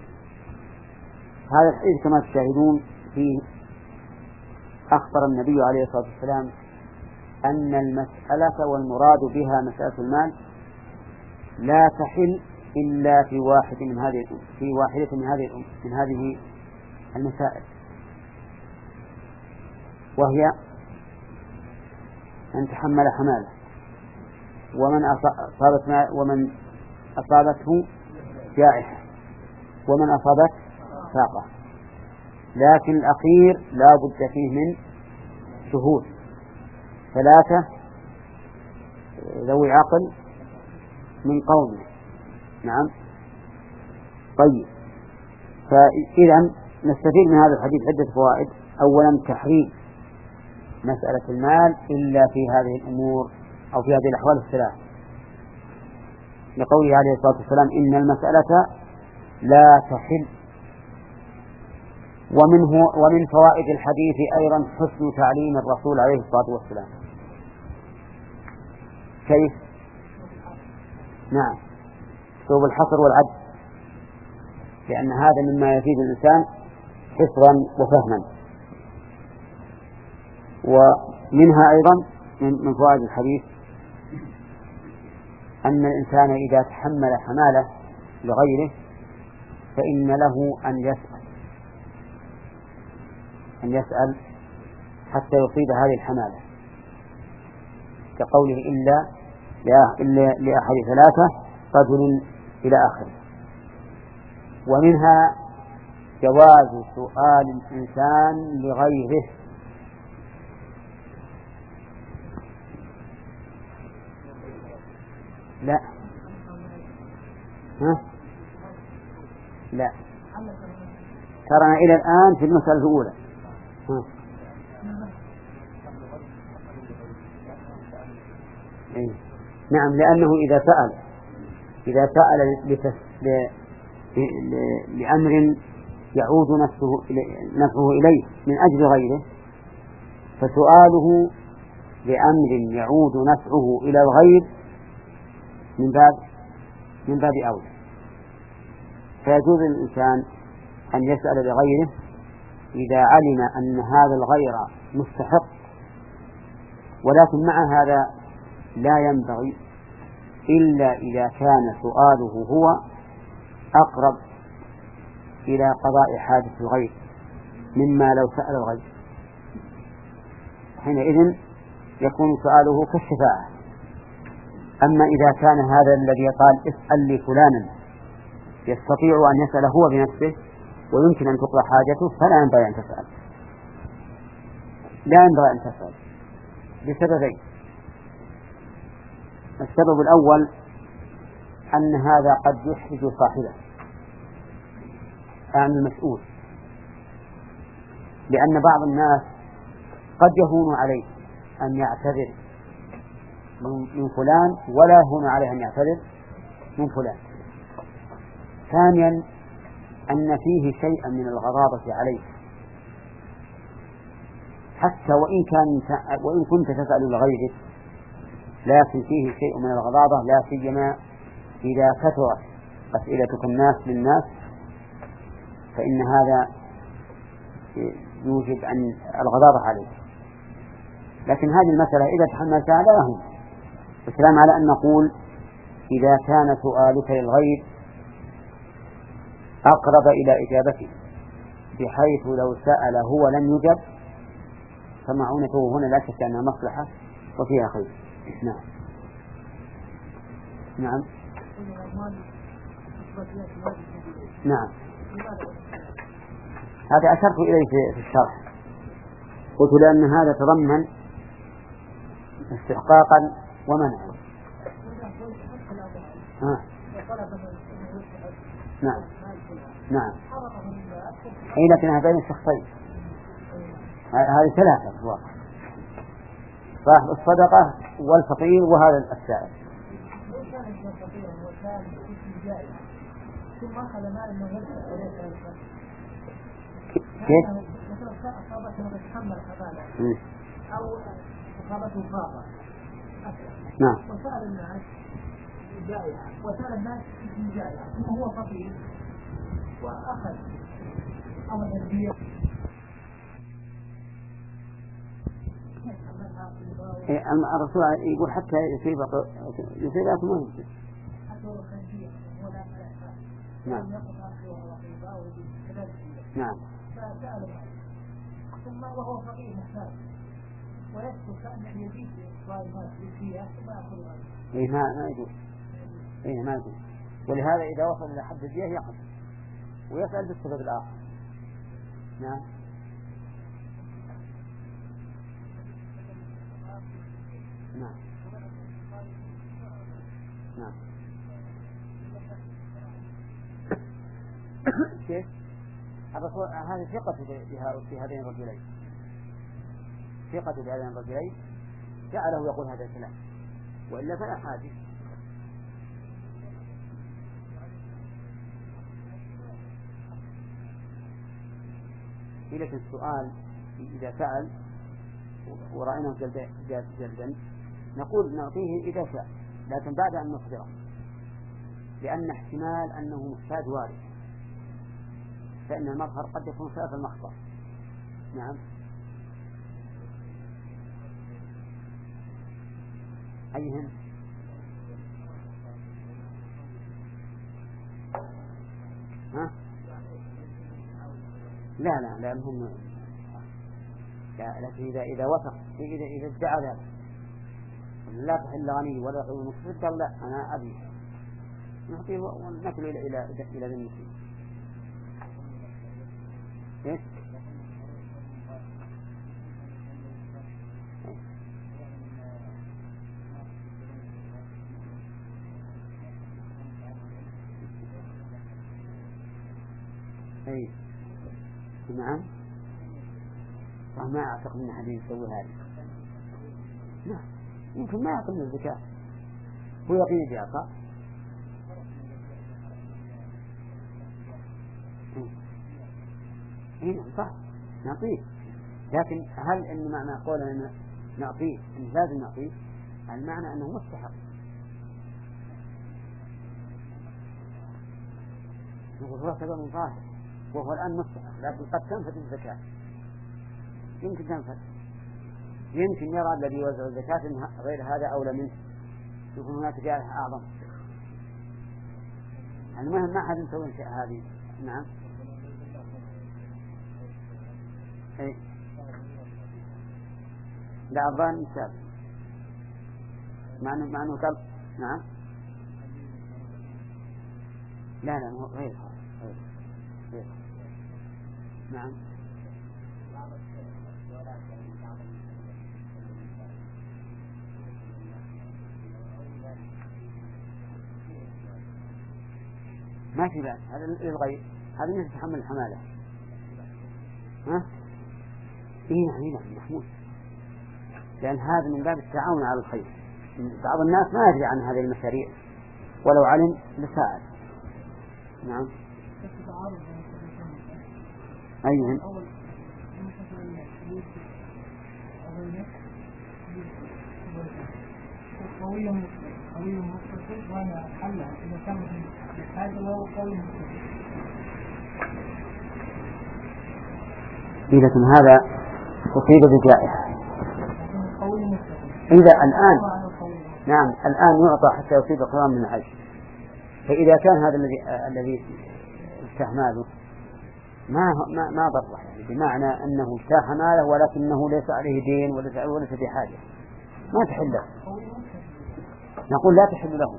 هذا الحديث كما تشاهدون فيه أخبر النبي عليه الصلاة والسلام أن المسألة والمراد بها مسألة المال لا تحل إلا في واحد من هذه في واحدة من هذه من هذه المسائل، وهي أن تحمل حماله ومن أصابت ومن أصابته جائحة ومن أصابت ساقة، لكن الأخير لا بد فيه من شهود ثلاثة ذوي عقل من قومه. نعم. طيب، فإذا نستفيد من هذا الحديث عدة فوائد. أولا تحريم مسألة المال إلا في هذه الأمور أو في هذه الأحوال الثلاث، لقوله عليه الصلاة والسلام إن المسألة لا تحل. ومنه ومن فوائد الحديث أيضا حسن تعليم الرسول عليه الصلاة والسلام. كيف؟ نعم، أسلوب الحصر والعد، لأن هذا مما يفيد الإنسان حفظا وفهما. ومنها أيضا من فوائد الحديث أن الإنسان إذا تحمل حمالة لغيره فإن له أن يسأل أن يسأل حتى يصيب هذه الحمالة، كقوله إلا إلا لأحد ثلاثة رجل إلى آخره. ومنها جواز سؤال الإنسان لغيره، لا ها؟ لا ترى إلى الآن في المسألة الأولى ها؟ إيه؟ نعم، لأنه إذا سأل إذا سأل لتس... ل... ل... لأمر يعود نفسه نفعه إليه من أجل غيره، فسؤاله لأمر يعود نفعه إلى الغير من باب من باب أولى. فيجوز للإنسان أن يسأل لغيره إذا علم أن هذا الغير مستحق، ولكن مع هذا لا ينبغي إلا إذا كان سؤاله هو أقرب إلى قضاء حاجة الغير مما لو سأل الغير، حينئذ يكون سؤاله كالشفاعة. أما إذا كان هذا الذي قال اسأل لي فلانا يستطيع أن يسأل هو بنفسه ويمكن أن تقضى حاجته فلا ينبغي أن تسأل لا ينبغي أن تسأل لسببين. السبب الأول أن هذا قد يحرج صاحبه عن المسؤول، لأن بعض الناس قد يهون عليه أن يعتذر من فلان ولا هنا عليه أن يعتذر من فلان. ثانيا أن فيه شيئا من الغضاضة عليه، حتى وإن كان وإن كنت تسأل لغيرك، لكن فيه شيء من الغضاضة، لا سيما إذا كثرت أسئلتك الناس للناس، فإن هذا يوجب أن الغضاضة عليه. لكن هذه المسألة إذا تحملتها لا هم الكلام على أن نقول إذا كان سؤالك للغير أقرب إلى إجابته بحيث لو سأل هو لم يجب، فمعونته هنا لا شك أنها مصلحة وفيها خير. نعم نعم نعم هذا أشرت إليه في الشرح، قلت لأن هذا تضمن استحقاقا ومنعا. آه. نعم نعم أي لكن هذين الشخصين هذه ثلاثة في الواقع، صاحب الصدقة والفقير وهذا السائل. كيف؟ أو أصابته خاطئ نعم وسأل الناس جائعة وسأل الناس جائعة وهو فقير وأخذ أمر البيع. الرسول يقول حتى يصيب يصيب أكمل. نعم نعم ثم وهو فقير محتاج ويسكت كأنه يزيد ظالمات بالفيها ثم يأخذ. إيه ما ما يجوز. إيه ما يجوز. ولهذا إذا وصل إلى حد الجيه يأخذ ويسأل بالسبب الآخر. نعم. نعم. نعم. كيف؟ الرسول هذه ثقة في هذين الرجلين، ثقة في هذين الرجلين جعله يقول هذا الكلام، وإلا فلا حاجة. لكن السؤال إذا سأل ورأيناه جلدا نقول نعطيه إذا شاء، لكن بعد أن نخبره، لأن احتمال أنه محتاج وارد، فإن المظهر قد يكون خلاف المخبر. نعم. أيهم؟ ها؟ لا لا لا هم لا، لكن إذا إذا وثق إذا إذا ادعى ذلك لا تحل غني ولا يحل مقصد، لا أنا أبي نعطيه ونكل إلى إلى إلى ذي المسلم. إيه؟ أي نعم. ما أعتقد أن أحد يسوي هذا. نعم يمكن ما يعطي من الزكاة، هو يقين بإعطاء. إيه صح نعطيه، لكن هل إن معنى قولنا نعطيه إن لازم نعطيه؟ المعنى أنه مستحق. نقول هو سبب ظاهر وهو الآن مستحق، لكن قد تنفذ الزكاة، يمكن تنفذ، يمكن يرى الذي يوزع الزكاة إن غير هذا أولى منه، يكون هناك جارح أعظم. المهم ما أحد يسوي الشيء هذه. نعم. إيه؟ لا الظاهر مثال معنى معنى قلب. نعم. لا لا هو غير غير غير. نعم. ما في بأس، هذا للغير، هذا الناس تتحمل الحمالة. ها؟ إيه نعم نعم محمود، لأن هذا من باب التعاون على الخير. بعض الناس ما يدري عن هذه المشاريع، ولو علم لساعد. نعم. أيهم؟ قوي قوي متصل وأنا حلها إذا كان هذا هو قوي متصل. إذا هذا أصيب بجائحة. إذا الآن نعم الآن يعطى حتى يصيب قرام من الحج، فإذا كان هذا الذي الذي افتح ماله ما ما ما ضره، يعني بمعنى أنه افتح ماله ولكنه ليس عليه دين وليس وليس بحاجة، ما تحل له. نقول لا تحل له،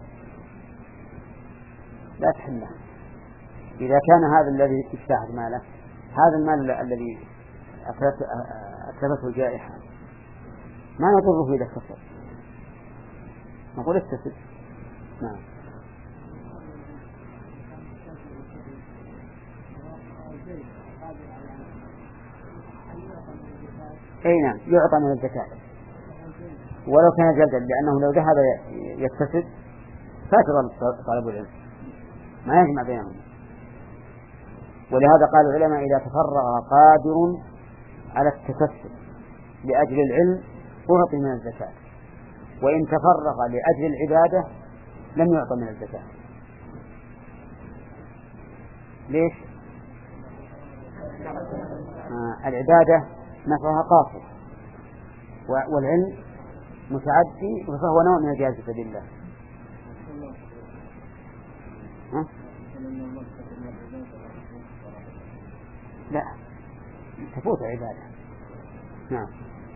لا تحل له. إذا كان هذا الذي افتح ماله هذا المال الذي أكلته الجائحة ما يضره إذا كسر، نقول اكتسب. نعم. أي نعم يعطى من الزكاة ولو كان جلدا، لأنه لو ذهب يكتسب فاتر طالب العلم ما يجمع بينهم. ولهذا قال العلماء إذا تفرغ قادر على التكسب لأجل العلم أعطي من الزكاة، وإن تفرغ لأجل العبادة لم يعطى من الزكاة. ليش؟ آه العبادة نفعها قاصر والعلم متعدي فهو نوع من الجهاد في سبيل الله. ها؟ لا تفوت عبادة. نعم.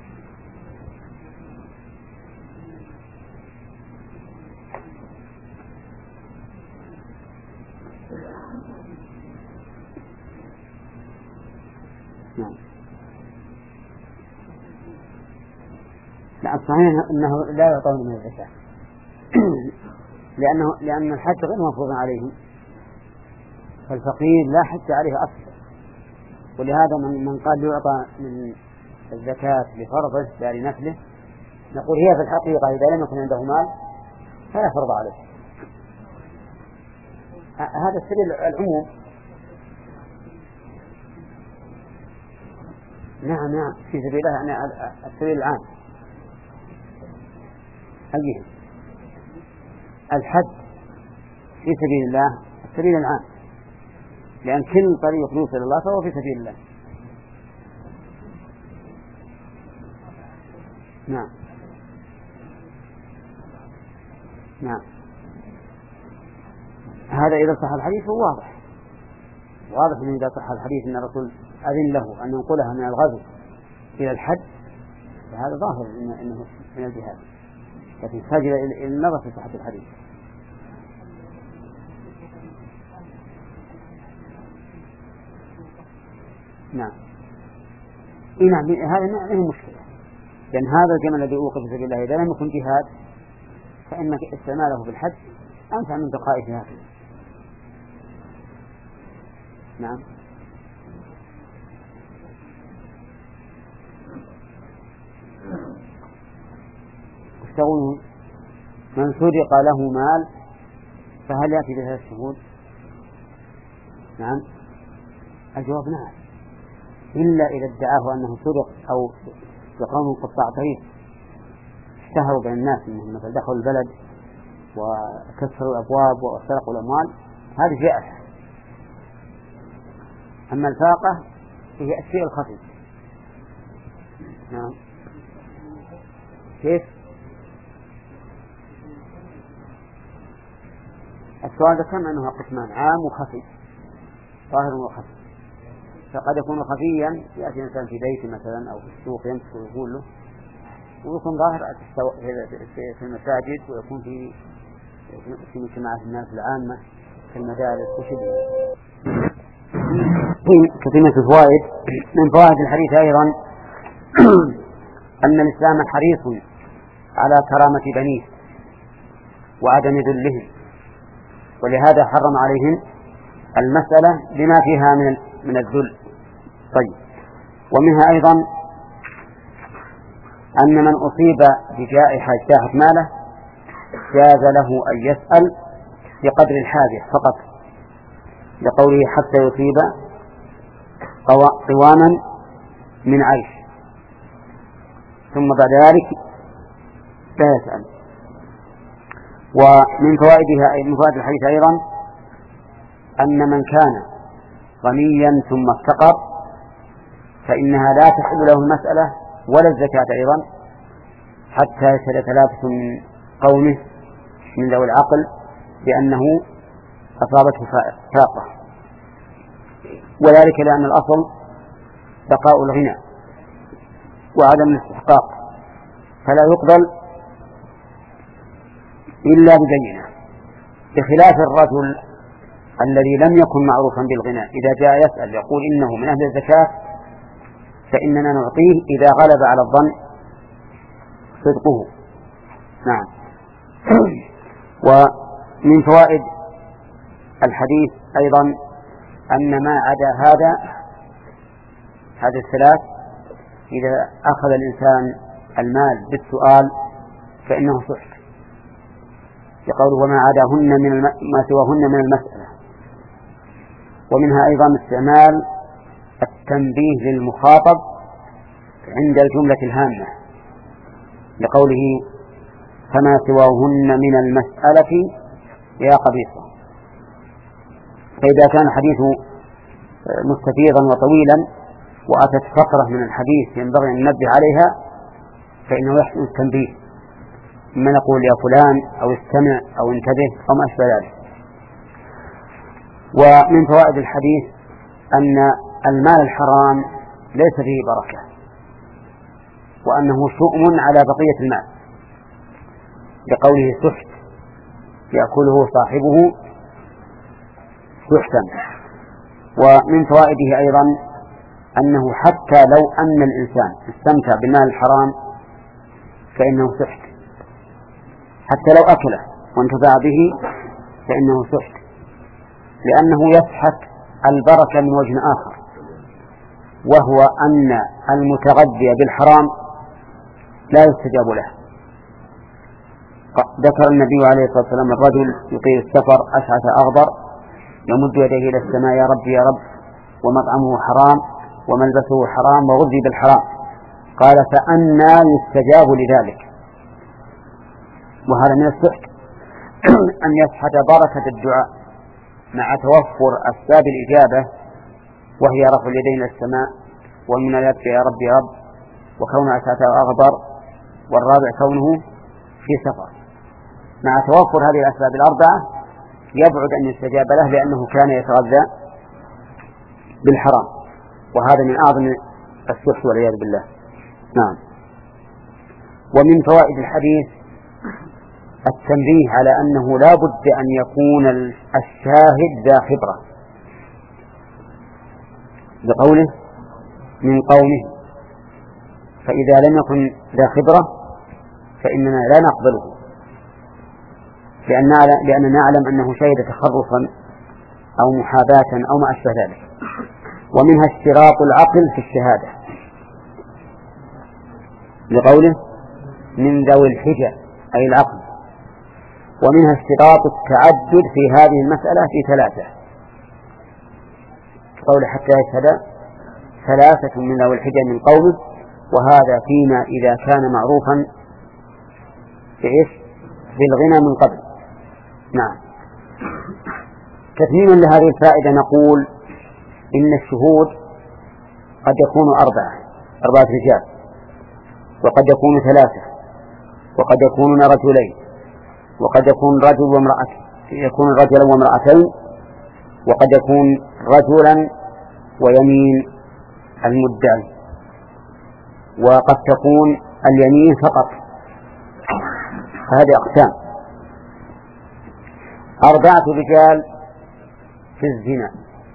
نعم. لا الصحيح أنه لا يعطون من الزكاة لأنه لأن الحج غير مفروض عليهم، فالفقير لا حج عليه أصلا. ولهذا من, من قال يعطى من الزكاة لفرضه لا لنفله نقول هي في الحقيقة إذا لم يكن عنده مال فلا فرض عليه. هذا السبيل العموم. نعم نعم في سبيل الله يعني السبيل العام. أيه الحج في سبيل الله السبيل العام، لأن كل طريق يوصل الله فهو في سبيل الله. نعم نعم. هذا إذا صح الحديث هو واضح واضح من إذا صح الحديث أن الرسول أذن له أن ينقلها من الغزو إلى الحج فهذا ظاهر أنه من الجهاد، لكن حاجة إلى النظر في صحة الحديث. نعم نعم هذا ما هو مشكلة، لأن هذا الجمل الذي أوقف في سبيل الله إذا لم يكن جهاد فإن استعماله في الحج أنفع من بقائه في هذا. نعم. يستوون من صدق له مال فهل يأتي بهذا الشهود؟ نعم الجواب نعم، إلا إذا ادعاه أنه صدق أو بقوم قطاع طريق اشتهروا بين الناس أنهم مثلا دخلوا البلد وكسروا الأبواب وسرقوا الأموال، هذه جائحة. أما الفاقة هي الشيء الخفي. نعم. كيف؟ السؤال ده كم أنه قسمان عام وخفي، ظاهر وخفي. فقد يكون خفيا يأتي إنسان في بيته مثلا أو في السوق يمسك ويقول له، ويكون ظاهر في المساجد ويكون في في مجتمعات الناس العامة في المدارس وشبه. كثير من الفوائد من فوائد الحديث أيضا أن الإسلام حريص على كرامة بنيه وعدم ذلهم، ولهذا حرم عليهم المسألة لما فيها من من الذل. طيب، ومنها أيضا أن من أصيب بجائحة اجتاحت ماله جاز له أن يسأل بقدر الحاجة فقط، لقوله حتى يصيب قواما من عيش، ثم بعد ذلك لا يسأل. ومن فوائدها من فوائد الحديث أيضا أن من كان غنيا ثم افتقر فإنها لا تحل له المسألة ولا الزكاة أيضا حتى يشهد ثلاثة من قومه من ذوي العقل بأنه أصابته فاقة، وذلك لأن الأصل بقاء الغنى وعدم الاستحقاق، فلا يقبل إلا ببينة، بخلاف الرجل الذي لم يكن معروفا بالغنى إذا جاء يسأل يقول إنه من أهل الزكاة فإننا نعطيه إذا غلب على الظن صدقه. نعم. ومن فوائد الحديث أيضا أن ما عدا هذا هذا الثلاث إذا أخذ الإنسان المال بالسؤال فإنه سحت، يقول وما عداهن من الم... ما سواهن من المسألة. ومنها أيضا استعمال التنبيه للمخاطب عند الجملة الهامة، لقوله فما سواهن من المسألة يا قبيصة. فإذا كان الحديث مستفيضا وطويلا وأتت فقرة من الحديث ينبغي أن ننبه عليها فإنه يحسن التنبيه، إما نقول يا فلان أو استمع أو انتبه أو ما أشبه ذلك. ومن فوائد الحديث أن المال الحرام ليس فيه بركة، وأنه شؤم على بقية المال، لقوله سحت يأكله صاحبه سحتا. ومن فوائده أيضا أنه حتى لو أن الإنسان استمتع بالمال الحرام فإنه سحت، حتى لو أكله وانتفع به فإنه سحت، لأنه يسحت البركة من وجه آخر، وهو أن المتغذي بالحرام لا يستجاب له. ذكر النبي عليه الصلاة والسلام الرجل يطيل السفر أشعث أغبر يمد يديه إلى السماء يا رب يا رب ومطعمه حرام وملبسه حرام وغذي بالحرام، قال فأنى يستجاب لذلك. وهذا من السحت أن يسحت بركة الدعاء مع توفر أسباب الإجابة، وهي رفع اليدين إلى السماء والمناجاة يا رب يا رب وكونه أشعث أغبر، والرابع كونه في سفر. مع توفر هذه الأسباب الأربعة يبعد أن يستجاب له لأنه كان يتغذى بالحرام، وهذا من أعظم السحت والعياذ بالله. نعم. ومن فوائد الحديث التنبيه على أنه لا بد أن يكون الشاهد ذا خبرة، بقوله من قومه، فإذا لم يكن ذا خبرة فإننا لا نقبله، لأننا نعلم أنه شهد تخرصا أو محاباة أو ما أشبه ذلك. ومنها اشتراط العقل في الشهادة، لقوله من ذوي الحجة أي العقل. ومنها اشتراط التعدد في هذه المسألة في ثلاثة، قول حتى يشهد ثلاثة من ذوي الحجة من قومه، وهذا فيما إذا كان معروفا بإيش بالغنى من قبل. نعم. تثمينا لهذه الفائدة نقول إن الشهود قد يكون أربعة أربعة رجال، وقد يكون ثلاثة، وقد يكونون رجلين، وقد يكون رجل وامرأة يكون رجلا وامرأتين، وقد يكون رجلا ويمين المدعي، وقد تكون اليمين فقط. هذه أقسام. أربعة رجال في الزنا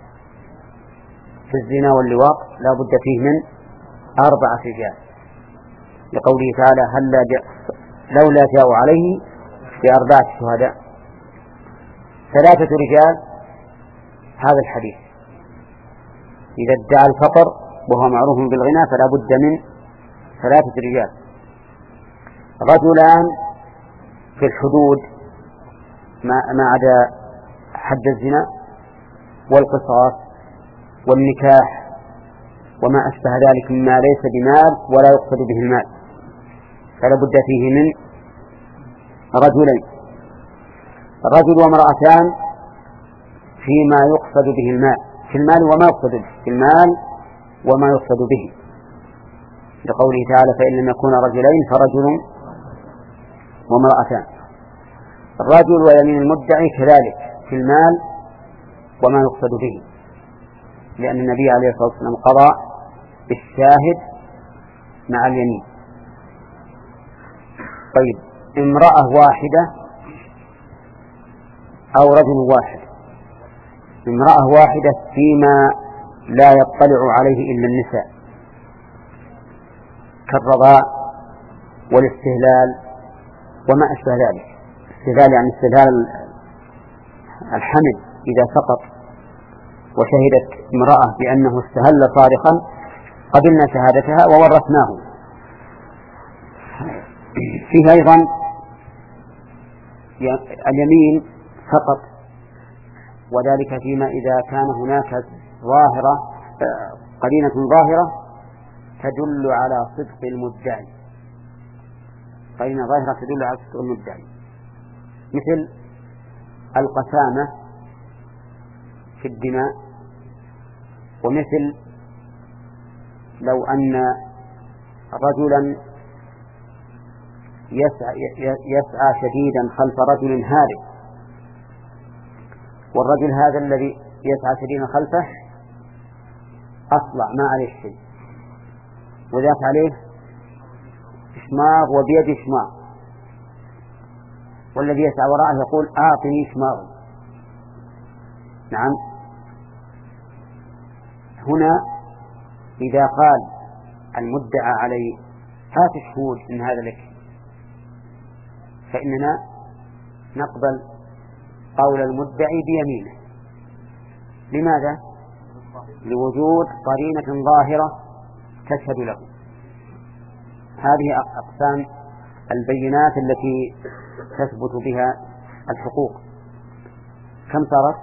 في الزنا واللواط لا بد فيه من أربعة رجال، لقوله تعالى هل لولا جاءوا عليه بأربعة شهداء. ثلاثة رجال هذا الحديث إذا ادعى الفقر وهو معروف بالغنى فلا بد من ثلاثة رجال. رجلان في الحدود ما عدا حد الزنا والقصاص والنكاح وما أشبه ذلك مما ليس بمال ولا يقصد به المال، فلا بد فيه من رجلين، رجل وامرأتان فيما يقصد به المال، في المال وما يقصد به، في المال وما يقصد به، لقوله تعالى فإن لم يكون رجلين فرجل وامرأتان. الرجل ويمين المدعي كذلك في المال وما يقصد به، لأن النبي عليه الصلاة والسلام قضى بالشاهد مع اليمين. طيب، امرأة واحدة أو رجل واحد؟ امرأة واحدة فيما لا يطلع عليه إلا النساء كالرضاء والاستهلال وما أشبه ذلك. استهلال يعني استهلال الحمل إذا سقط وشهدت امرأة بأنه استهل صارخا قبلنا شهادتها وورثناه. فيه أيضا اليمين فقط، وذلك فيما إذا كان هناك ظاهرة قرينة ظاهرة تدل على صدق المدعي، قرينة ظاهرة تدل على صدق المدعي، مثل القسامة في الدماء، ومثل لو أن رجلا يسعى, يسعى شديدا خلف رجل هارب، والرجل هذا الذي يسعى شديدا خلفه أصلع ما عليه شيء، وذاك عليه شماغ وبيد شماغ، والذي يسعى وراءه يقول أعطني شماغ. نعم، هنا إذا قال المدعى عليه هات الشهود إن هذا لك، فإننا نقبل قول المدعي بيمينه. لماذا؟ لوجود قرينة ظاهرة تشهد له. هذه أقسام البينات التي تثبت بها الحقوق. كم صارت؟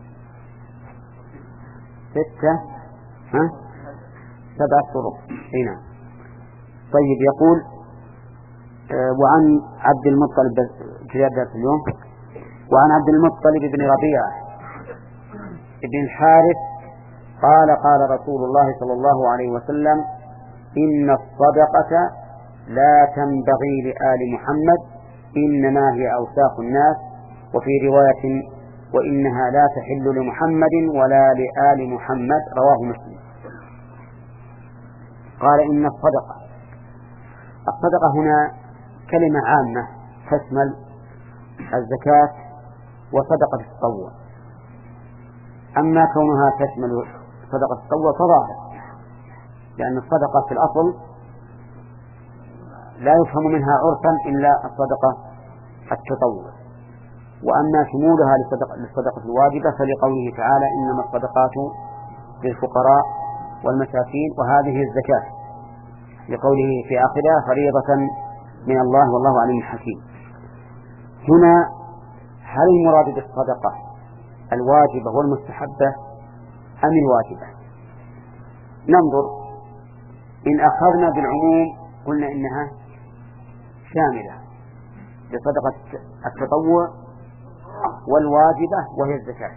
ستة ها؟ سبعة طرق هنا. طيب، يقول آه وعن عبد المطلب جلاد اليوم وعن عبد المطلب بن ربيعة بن الحارث قال قال رسول الله صلى الله عليه وسلم إن الصدقة لا تنبغي لآل محمد إنما هي أوساخ الناس، وفي رواية وإنها لا تحل لمحمد ولا لآل محمد، رواه مسلم. قال إن الصدقة، الصدقة هنا كلمة عامة تشمل الزكاة وصدقة التطوع، أما كونها تشمل صدقة التطوع فظاهر، لأن الصدقة في الأصل لا يفهم منها عرفا إلا الصدقة التطوع، وأما شمولها للصدقة الواجبة فلقوله تعالى إنما الصدقات للفقراء والمساكين وهذه الزكاة، لقوله في آخرها فريضة من الله والله عليم حكيم. هنا هل المراد بالصدقة الواجبة والمستحبة أم الواجبة؟ ننظر، إن أخذنا بالعموم قلنا إنها شاملة لصدقة التطوع والواجبة وهي الزكاة،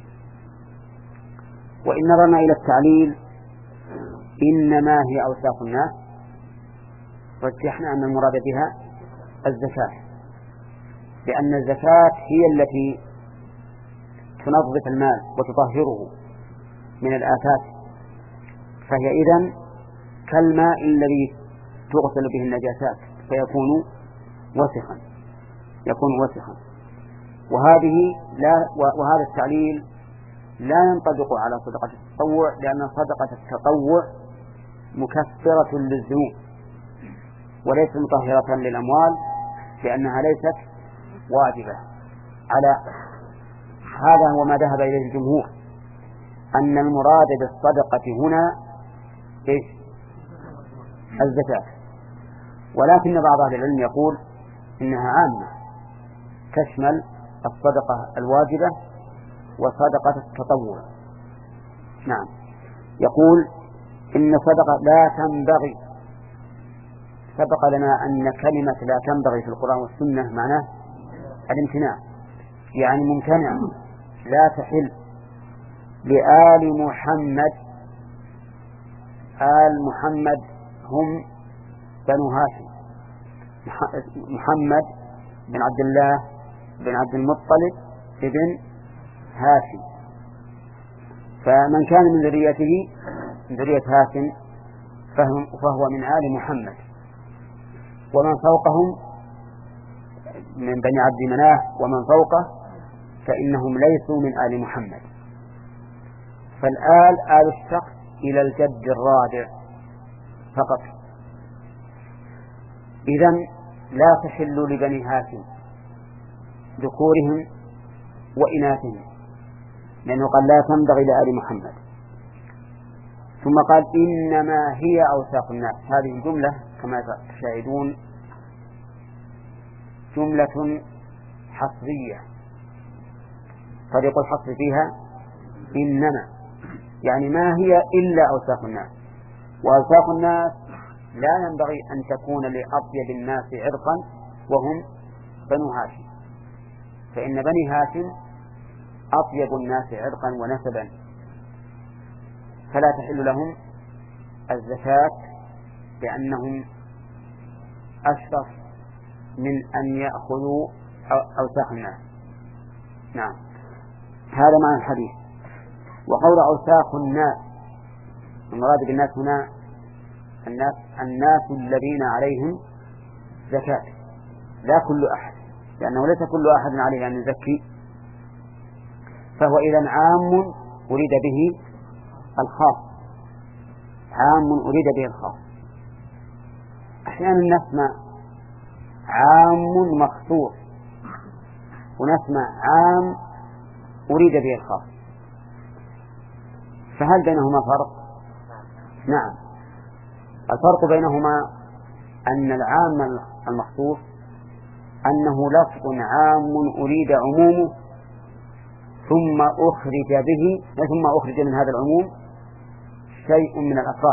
وإن نظرنا إلى التعليل إنما هي أوساخ الناس رجحنا أن المراد بها الزكاة، لأن الزكاة هي التي تنظف المال وتطهره من الآفات، فهي إذن كالماء الذي تغسل به النجاسات فيكون وسخا يكون وسخا وهذه لا وهذا التعليل لا ينطبق على صدقة التطوع، لأن صدقة التطوع مكفرة للذنوب وليست مطهرة للأموال، لأنها ليست واجبة. على هذا هو ما ذهب إليه الجمهور، أن المراد بالصدقة هنا إيش؟ الزكاة، ولكن بعض أهل العلم يقول إنها عامة تشمل الصدقة الواجبة وصدقة التطوع. نعم. يقول إن صدقة لا تنبغي، سبق لنا أن كلمة لا تنبغي في القرآن والسنة معناه الامتناع، يعني ممتنع، لا تحل لآل محمد. آل محمد هم بنو هاشم، محمد بن عبد الله بن عبد المطلب ابن هاشم، فمن كان من ذريته من ذرية هاشم فهو من آل محمد، ومن فوقهم من بني عبد مناف ومن فوقه فإنهم ليسوا من آل محمد. فالآل آل الشخص إلى الجد الرابع فقط. إذن لا تحل لبني هاشم ذكورهم وإناثهم، لأنه قال لا تنبغي لآل محمد. ثم قال إنما هي أوساق الناس. هذه الجملة كما تشاهدون جملة حصرية، طريق الحصر فيها إنما، يعني ما هي إلا أوساق الناس. وأوساق الناس لا ينبغي أن تكون لأطيب الناس عرقا وهم بنو هاشم، فإن بني هاشم أطيب الناس عرقا ونسبا، فلا تحل لهم الزكاة لأنهم أشرف من أن يأخذوا أوساخ الناس. نعم، هذا معنى الحديث. وقول أوساخ الناس، المراد بالناس هنا الناس الناس الذين عليهم زكاة، لا كل أحد، لأنه ليس كل أحد عليه أن يزكي، فهو إذن عام أريد به الخاص، عام أريد به الخاص. أحيانا نسمع عام مخصوص ونسمع عام أريد به الخاص، فهل بينهما فرق؟ نعم، الفرق بينهما أن العام المخصوص أنه لفظ عام أريد عمومه ثم أخرج به ثم أخرج من هذا العموم شيء من الأفراد،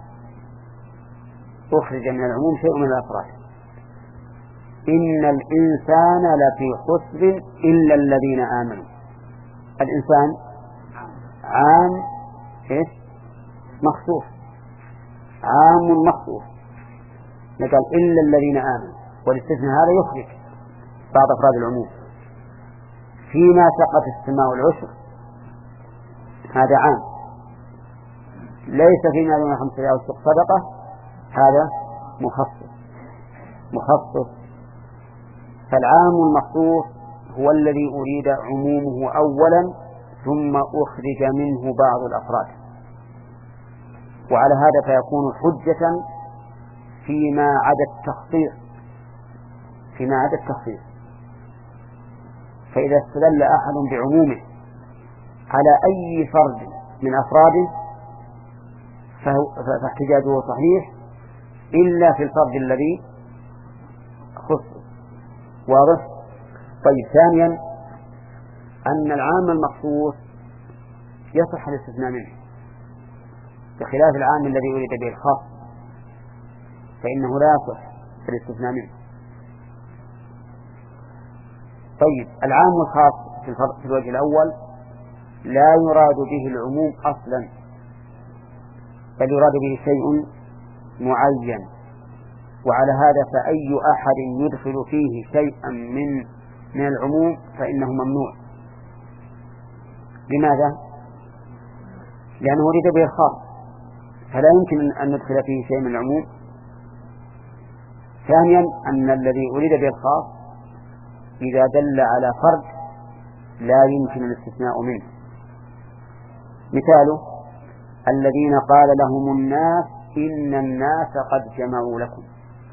أخرج من العموم شيء من الأفراد. إن الإنسان لفي خسر إلا الذين آمنوا. الإنسان عام إيش؟ مخصوص، عام مخصوص، نقال إلا الذين آمنوا، والاستثناء هذا يخرج بعض أفراد العموم. فيما سقط السماء والعشر هذا عام، ليس فيما دون خمسة أوسق صدقة هذا مخصص مخصص. فالعام المخصوص هو الذي أريد عمومه أولا ثم أخرج منه بعض الأفراد، وعلى هذا فيكون حجة فيما عدا التخصيص فيما عدا التخصيص. فإذا استدل أحد بعمومه على أي فرد من أفراده فاحتجاجه صحيح إلا في الفرد الذي خصص. واضح؟ طيب، ثانيا أن العام المخصوص يصح الاستثناء منه بخلاف العام الذي ولد به الخاص، فإنه لا يصح الاستثناء منه. طيب، العام الخاص في الوجه الأول لا يراد به العموم أصلا، بل يراد به شيء معين، وعلى هذا فأي أحد يدخل فيه شيئا من من العموم فإنه ممنوع. لماذا؟ لأنه أريد به الخاص، فلا يمكن أن ندخل فيه شيء من العموم. ثانيا أن الذي أريد به الخاص إذا دل على فرد لا يمكن الاستثناء منه. مثاله الذين قال لهم الناس إن الناس قد جمعوا لكم،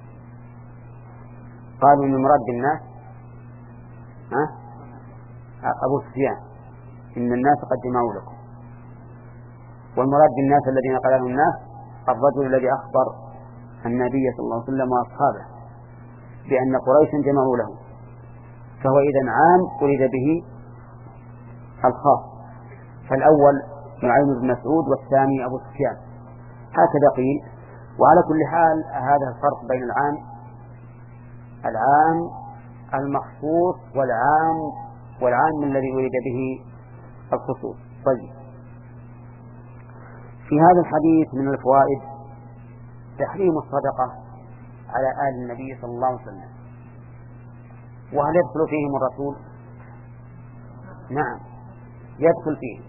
قالوا من مراد بالناس ها؟ أبو سفيان، إن الناس قد جمعوا لكم، والمراد بالناس الذين قال لهم الناس الرجل الذي أخبر النبي صلى الله عليه وسلم وأصحابه بأن قريشا جمعوا له. فهو إذن عام أريد به الخاص، فالأول نعيم بن مسعود والثاني أبو سفيان، هكذا قيل. وعلى كل حال هذا الفرق بين العام العام المخصوص والعام والعام الذي أريد به الخصوص. طيب، في هذا الحديث من الفوائد تحريم الصدقة على آل النبي صلى الله عليه وسلم. وهل يدخل فيهم الرسول؟ نعم، يدخل فيهم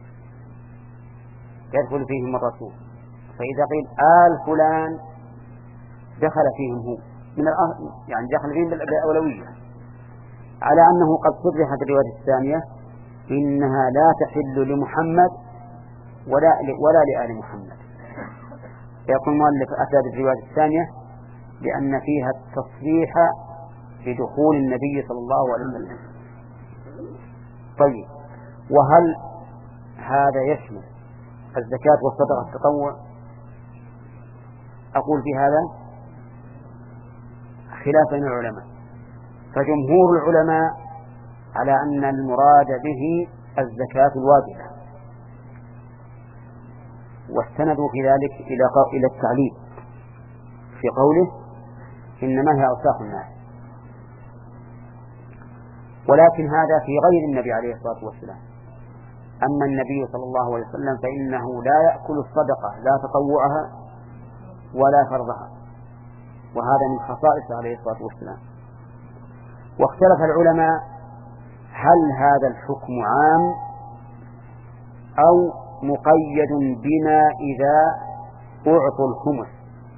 يدخل فيهم الرسول. فإذا قيل آل فلان دخل فيهم هو من يعني دخل فيهم بالأولوية، على أنه قد صرحت الرواية الثانية إنها لا تحل لمحمد ولا ولا لآل محمد. يقول المؤلف أتى بالرواية الثانية لأن فيها التصريح بدخول النبي صلى الله عليه وسلم. طيب، وهل هذا يشمل الزكاة والصدقة التطوع؟ أقول في هذا خلاف بين العلماء، فجمهور العلماء على أن المراد به الزكاة الواجبة، واستندوا في ذلك إلى إلى التعليل في قوله إنما هي أوساخ الناس. ولكن هذا في غير النبي عليه الصلاة والسلام. أما النبي صلى الله عليه وسلم فإنه لا يأكل الصدقة لا تطوعها ولا فرضها، وهذا من خصائصه عليه الصلاة والسلام. واختلف العلماء هل هذا الحكم عام أو مقيد بما إذا أعطوا الخمس.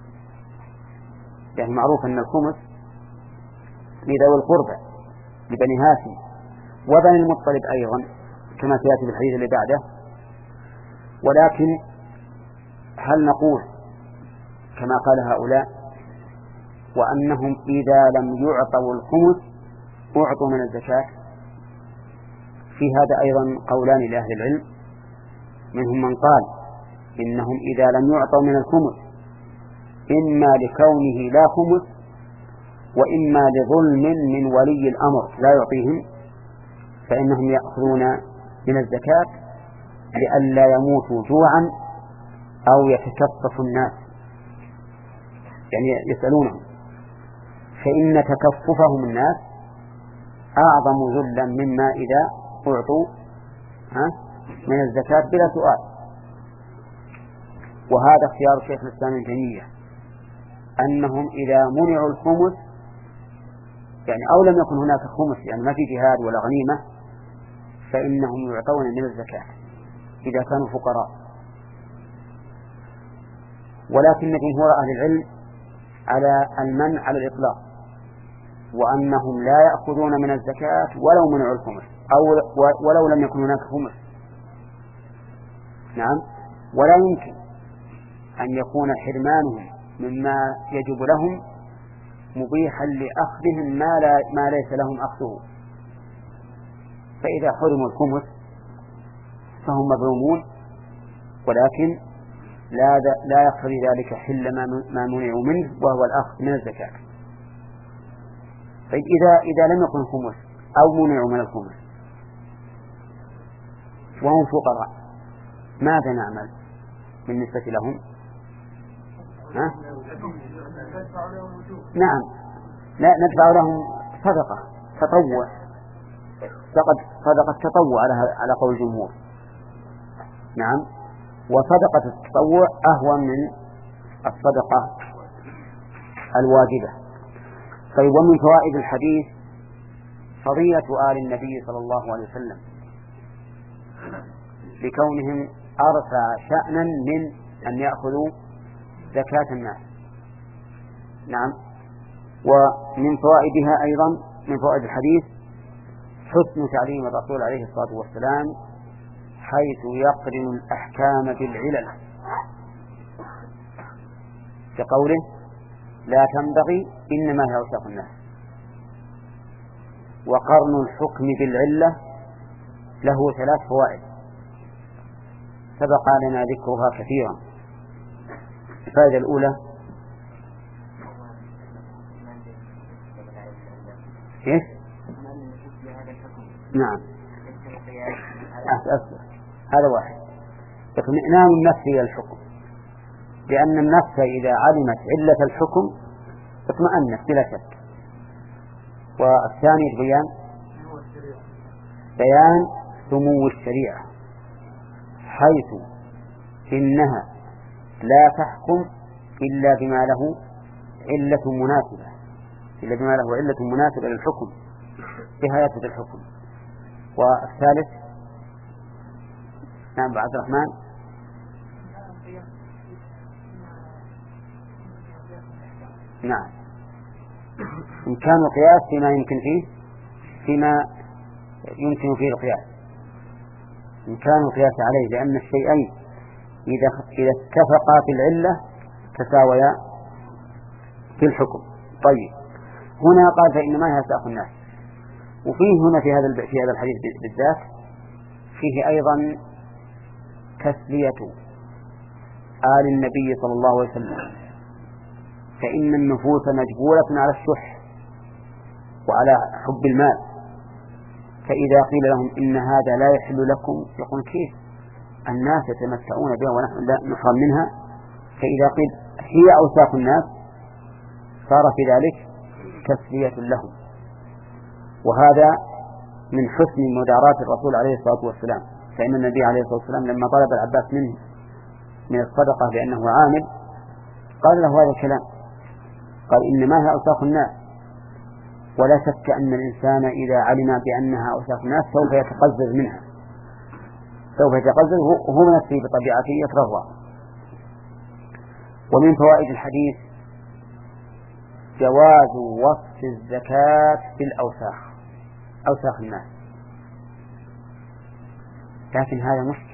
يعني معروف أن الخمس لذوي القربى لبني هاشم وبني المطلب أيضا كما سيأتي في الحديث اللي بعده. ولكن هل نقول كما قال هؤلاء وأنهم إذا لم يعطوا الخمس أعطوا من الزكاة؟ في هذا أيضا قولان لأهل العلم، منهم من قال إنهم إذا لم يعطوا من الخمس إما لكونه لا خمس وإما لظلم من ولي الأمر لا يعطيهم، فإنهم يأخذون من الزكاة لئلا يموتوا جوعا أو يتكفف الناس، يعني يسألونهم، فإن تكففهم الناس أعظم ذلا مما إذا أعطوا من الزكاة بلا سؤال. وهذا اختيار شيخ الإسلام ابن تيمية، أنهم إذا منعوا الخمس يعني أو لم يكن هناك خمس يعني ما في جهاد ولا غنيمة فإنهم يعطون من الزكاة إذا كانوا فقراء. ولكن جمهور أهل العلم على المنع على الإطلاق، وأنهم لا يأخذون من الزكاة ولو منعوا الخمس أو ولو لم يكن هناك خمس. نعم، ولا يمكن أن يكون حرمانهم مما يجب لهم مبيحا لأخذهم ما, لا ما ليس لهم أخذه. فإذا حرموا الخمس فهم مظلومون، ولكن لا لا يقتضي ذلك حل ما منعوا منه وهو الأخذ من الزكاة. طيب، إذا إذا لم يكن خمس أو منعوا من الخمس وهم فقراء ماذا نعمل بالنسبة لهم؟ ها؟ نعم، لا ندفع لهم صدقة تطوع، صدقة تطوع على قول الجمهور. نعم، وصدقة التطوع أهون من الصدقة الواجبة. طيب، ومن فوائد الحديث فضيلة آل النبي صلى الله عليه وسلم لكونهم أرفع شأنا من أن يأخذوا زكاة الناس. نعم، ومن فوائدها أيضا من فوائد الحديث حسن تعليم الرسول عليه الصلاة والسلام حيث يقرن الأحكام بالعلل، كقوله لا تنبغي إنما هي أوساخ الناس. وقرن الحكم بالعلة له ثلاث فوائد سبق لنا ذكرها كثيرا. الفائدة الأولى إيه؟ نعم. أصبر. هذا واحد. اطمئنان النفس إلى الحكم، لأن النفس إذا علمت علة الحكم اطمأنت بلا شك. والثاني بيان بيان سمو الشريعة، حيث إنها لا تحكم إلا بما له علة مناسبة، إلا بما له علة مناسبة للحكم بها يثبت الحكم. والثالث نعم عبد الرحمن. نعم، إمكان القياس فيما يمكن فيه فيما يمكن فيه القياس، إمكان القياس عليه، لأن الشيئين إذا إذا اتفقا في العلة تساويا في الحكم. طيب، هنا قال فإنما يساق الناس، وفيه هنا في هذا في هذا الحديث بالذات فيه أيضا تسلية آل النبي صلى الله عليه وسلم، فإن النفوس مجبولة على الشح وعلى حب المال، فإذا قيل لهم إن هذا لا يحل لكم يقول كيف الناس يتمتعون بها ونحن لا نحرم منها، فإذا قيل هي أوساخ الناس صار في ذلك تسلية لهم. وهذا من حسن مداراة الرسول عليه الصلاة والسلام، فإن النبي عليه الصلاة والسلام لما طلب العباس منه من الصدقة لأنه عامل قال له هذا الكلام، قال إنما هي أوساخ الناس، ولا شك أن الإنسان إذا علم بأنها أوساخ الناس سوف يتقزز منها، سوف يتقزز وهو نفسه بطبيعته يترضى. ومن فوائد الحديث جواز وصف الزكاة بالأوساخ، أوساخ الناس، لكن هذا مشكل،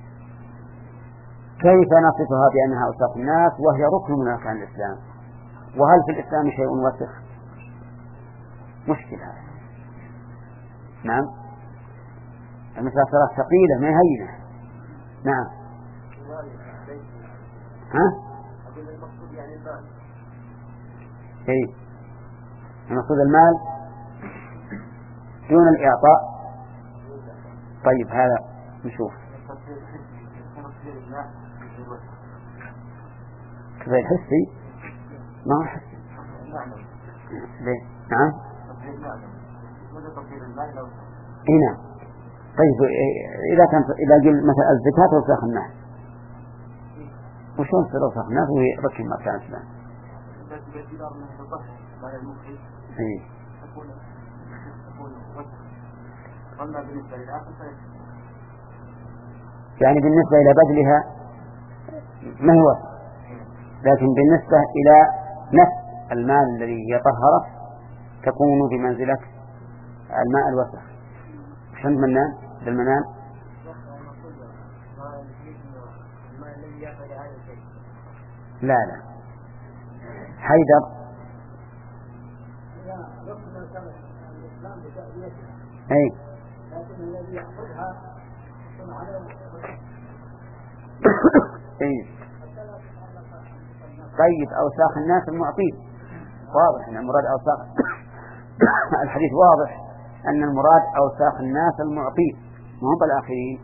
كيف نصفها بأنها أوساخ الناس وهي ركن من أركان الإسلام؟ وهل في الإسلام شيء وسخ؟ مشكل هذا. نعم، المسألة صارت ثقيلة ما هينة. نعم. ها؟ إيه، المقصود المال دون الإعطاء. طيب هذا نشوف كذا الحسي ما هو حسي. ليه؟ نعم. هنا طيب إذا كان إذا قل مثلا الزكاة وسخ الناس وشون تصير وسخ الناس وهي ركن ما كان الإسلام؟ إيه. يعني بالنسبة إلى بذلها ما هو، لكن بالنسبة إلى نفس المال الذي يطهره تكون بمنزلة الماء الوسخ. شن منان بالمنان؟ لا لا حيدر. أي طيب أوساخ الناس المعطين واضح أن المراد أوساخ الحديث واضح أن المراد أوساخ الناس المعطين مو بالآخرين.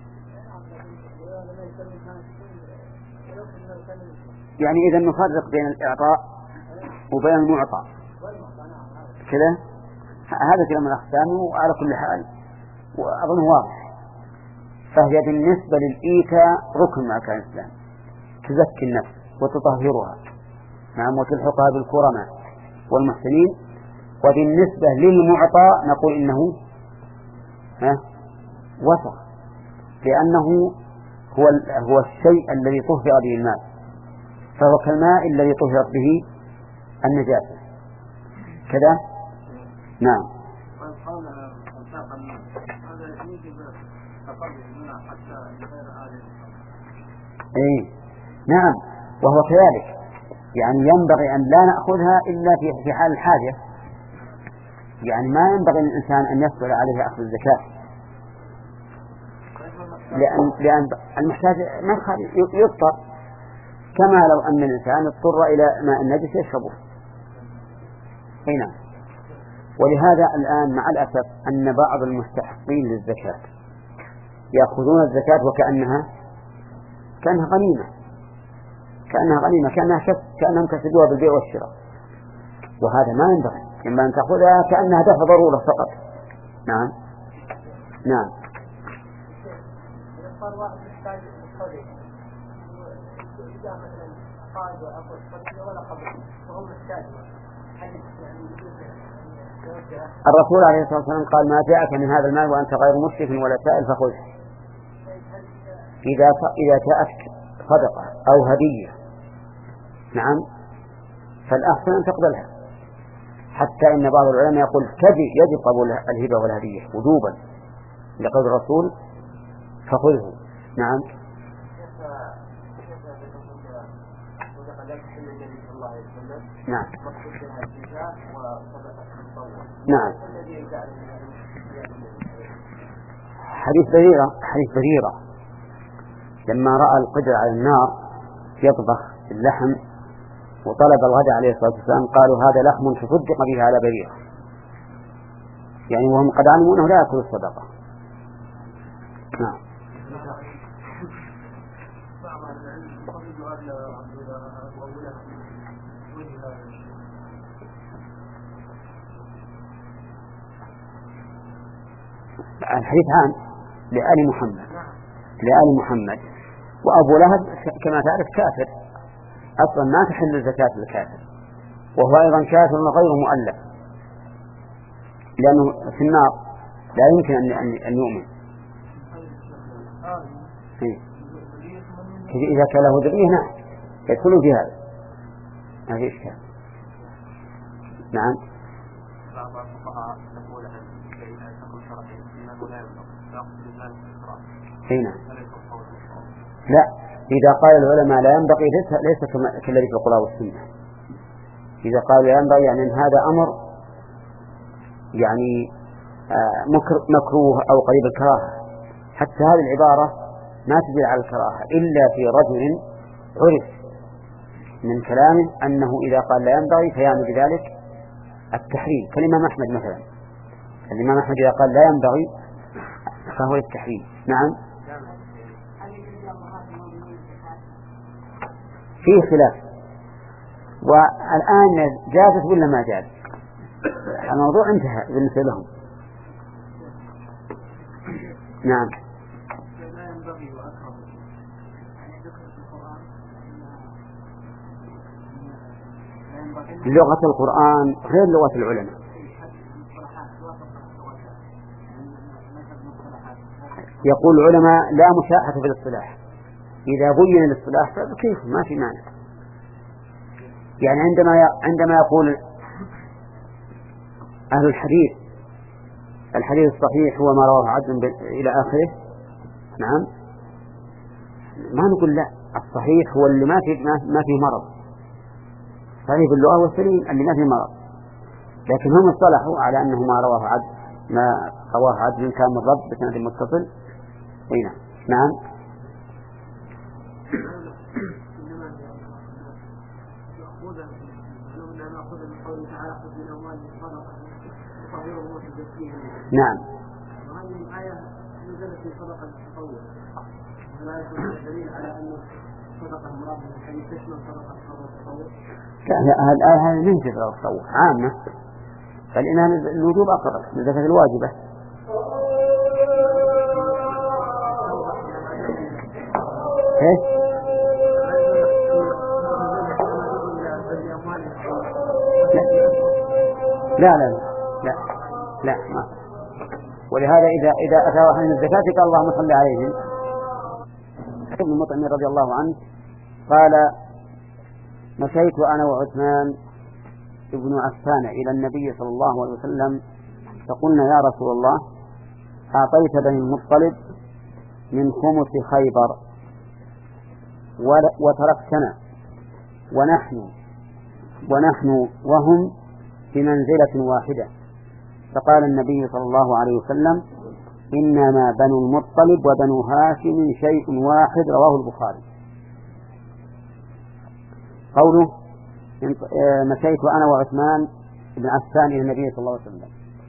يعني إذا نفرق بين الإعطاء وبين المعطى كذا، هذا كلام الأقسام وعلى كل حال وأظن واضح. فهي بالنسبة للإيتاء ركن من أركان الإسلام، تزكي النفس وتطهرها، نعم، وتلحقها بالكرماء والمحسنين. وبالنسبة للمعطى نقول إنه ها وسخ، لأنه هو هو الشيء الذي طهر به الماء، فهو كالماء الذي طهرت به النجاسة كذا. نعم. إيه نعم، وهو كذلك، يعني ينبغي أن لا نأخذها إلا في في حال الحاجة، يعني ما ينبغي للإنسان أن يسهل عليه أخذ الزكاة، لأن لأن المحتاج مدخل يضطر، كما لو أن الإنسان اضطر إلى ماء النجس يشربه. هنا ولهذا الآن مع الأسف أن بعض المستحقين للزكاة يأخذون الزكاة وكأنها كأنها غنيمة كأنها غنيمة كأنها كسب كأنهم كسبوها بالبيع والشراء، وهذا ما ينبغي، إما أن تأخذها كأنها دفع ضرورة فقط. نعم نعم. الرسول عليه الصلاة والسلام قال ما جاءك من هذا المال وأنت غير مشرك ولا سائل فخذه. إذا إذا جاءتك صدقة أو هدية نعم فالأحسن أن تقبلها، حتى إن بعض العلماء يقول كذب يجب قبول الهبة والهدية وجوبا لقول الرسول فخذه. نعم. نعم نعم. حديث بريرة حديث بريرة لما رأى القدر على النار يطبخ اللحم وطلب الغداء عليه الصلاة والسلام قالوا هذا لحم تصدق به على بريرة، يعني وهم قد علموا أنه لا يأكل الصدقة. نعم. الحديث عام لآل محمد لآل محمد وأبو لهب كما تعرف كافر أصلا ما تحل الزكاة للكافر، وهو أيضا كافر غير مؤلف لأنه في النار لا يمكن أن يؤمن. إذا كان له ذرية نعم يدخل في هذا ما في إشكال. نعم. هنا لا، إذا قال العلماء لا ينبغي ليس كالذي في القرآن والسنة. إذا قال لا ينبغي يعني أن هذا أمر يعني مكروه أو قريب الكراهة، حتى هذه العبارة ما تدل على الكراهة إلا في رجل عرف من كلامه أنه إذا قال لا ينبغي فيعني بذلك التحريم، كالإمام أحمد مثلا. الإمام أحمد إذا قال لا ينبغي فهو التحريم. نعم. فيه خلاف، والآن جازت ولا ما جاز؟ الموضوع انتهى بالنسبة لهم. نعم. لغة القرآن غير لغة العلماء. يقول العلماء لا مشاحة في الاصطلاح، إذا بين الاصطلاح فكيف ما في معنى. يعني عندما عندما يقول أهل الحديث الحديث الصحيح هو ما رواه عدل إلى آخره، نعم، ما نقول لا، الصحيح هو اللي ما فيه ما فيه مرض، صحيح باللغة والسليم اللي ما فيه مرض، لكن هم اصطلحوا على أنه ما رواه عدل ما رواه عدل كان من رب بسند متصل. هنا نعم. نعم. وهذه الآية نزلت في صدقة التطوع، ولا يكون دليل على أن صدقة المراد بالحديث تشمل صدقة التطوع. لا، الآية هذه من صدقة التطوع عامة، فالإنها الوجوب أقرب من زكاة الواجبة. إيه؟ لا لا لا لا ما. ولهذا إذا إذا أتى واحد من الزكاة قال اللهم صل عليهم. ابن مطعم رضي الله عنه قال مشيت أنا وعثمان ابن عفان إلى النبي صلى الله عليه وسلم فقلنا يا رسول الله أعطيت بني المطلب من خمس خيبر وتركتنا ونحن ونحن وهم بمنزلة واحدة. فقال النبي صلى الله عليه وسلم إنما بنو المطلب وبنو هاشم شيء واحد. رواه البخاري. قوله مشيت أنا وعثمان بن عفان إلى النبي صلى الله عليه وسلم،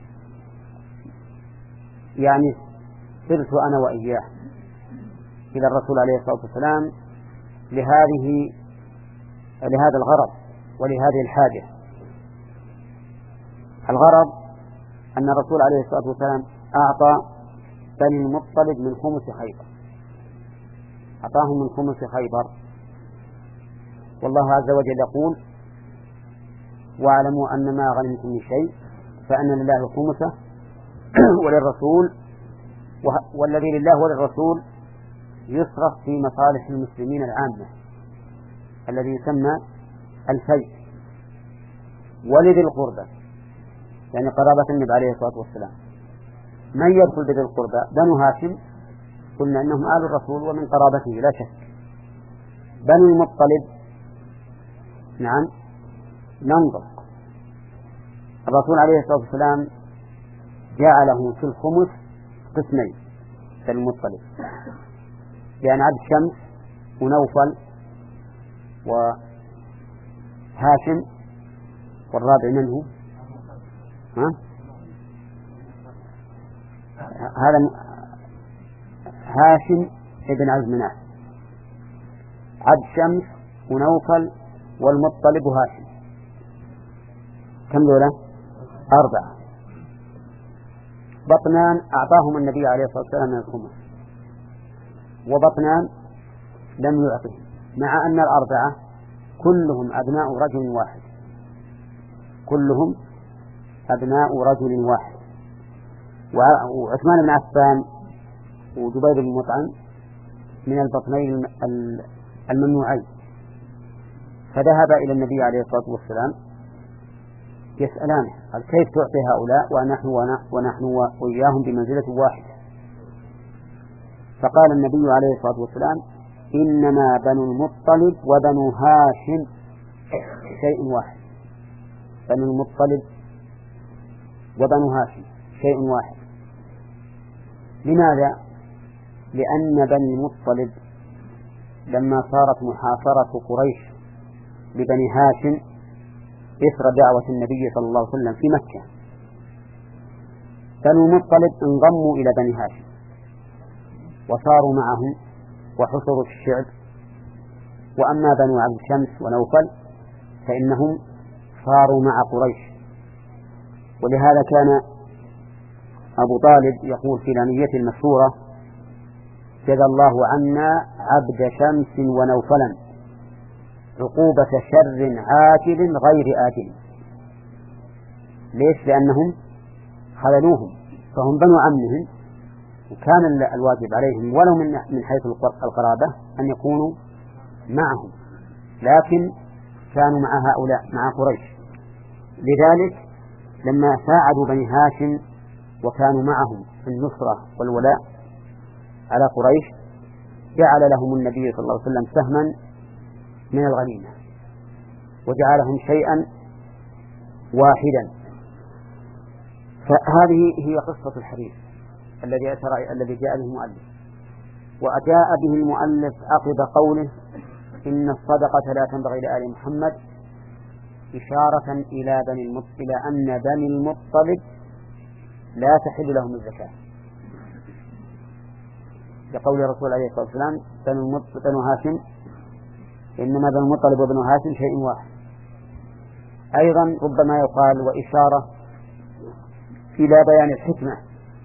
يعني سرت أنا وإياه إلى الرسول عليه الصلاة والسلام لهذه لهذا الغرض ولهذه الحاجة. الغرض أن الرسول عليه الصلاة والسلام أعطى بني المطلب من خمس خيبر، أعطاهم من خمس خيبر، والله عز وجل يقول: واعلموا أن ما غنمتم من شيء فأن لله خمسه وللرسول، والذي لله وللرسول يصرف في مصالح المسلمين العامة الذي يسمى الفيء، ولذي القربى يعني قرابة النبي عليه الصلاة والسلام. من يدخل بذي القربى؟ بنو هاشم، قلنا أنهم آل الرسول ومن قرابته لا شك. بنو المطلب نعم ننظر، الرسول عليه الصلاة والسلام جعله في الخمس قسمين بني المطلب، لأن عبد شمس ونوفل وهاشم، والرابع منه ها؟ هذا هاشم ابن عبد مناف، عبد شمس ونوفل والمطلب وهاشم، كم ذولا؟ أربعة. بطنان أعطاهم النبي عليه الصلاة والسلام من الخمس، وبطنان لم يعطهم، مع أن الأربعة كلهم أبناء رجل واحد، كلهم أبناء رجل واحد. وعثمان بن عفان وجبير بن مطعم من البطنين الممنوعين، فذهب إلى النبي عليه الصلاة والسلام يسألانه: قال كيف تعطي هؤلاء ونحن ونحن وإياهم بمنزلة واحدة؟ فقال النبي عليه الصلاة والسلام: إنما بنو المطلب وبنو هاشم شيء واحد، بنو المطلب وبنو هاشم شيء واحد. لماذا؟ لأن بني المطلب لما صارت محاصرة قريش لبني هاشم إثر دعوة النبي صلى الله عليه وسلم في مكة، بنو المطلب انضموا إلى بني هاشم وصاروا معهم وحصروا في الشعب، وأما بنو عبد شمس ونوفل فإنهم صاروا مع قريش. ولهذا كان أبو طالب يقول في لاميته المشهورة: جزى الله عنا عبد شمس ونوفلا عقوبة شر عاجل غير آجل. ليش؟ لأنهم خذلوهم، فهم بنو عمهم، وكان الواجب عليهم ولو من من حيث القرابة أن يكونوا معهم، لكن كانوا مع هؤلاء مع قريش. لذلك لما ساعدوا بني هاشم وكانوا معهم في النصرة والولاء على قريش جعل لهم النبي صلى الله عليه وسلم سهما من الغنيمة وجعلهم شيئا واحدا. فهذه هي قصة الحديث الذي أثر الذي جاء به المؤلف. وأجاء به المؤلف عقب قوله: إن الصدقة لا تنبغي لآل محمد، إشارة إلى بني المطلب، إلى أن بني المطلب لا تحل لهم الزكاة، لقول الرسول عليه الصلاة والسلام: بنو هاشم إنما بنو المطلب وبنو هاشم شيء واحد. أيضا ربما يقال وإشارة إلى بيان الحكمة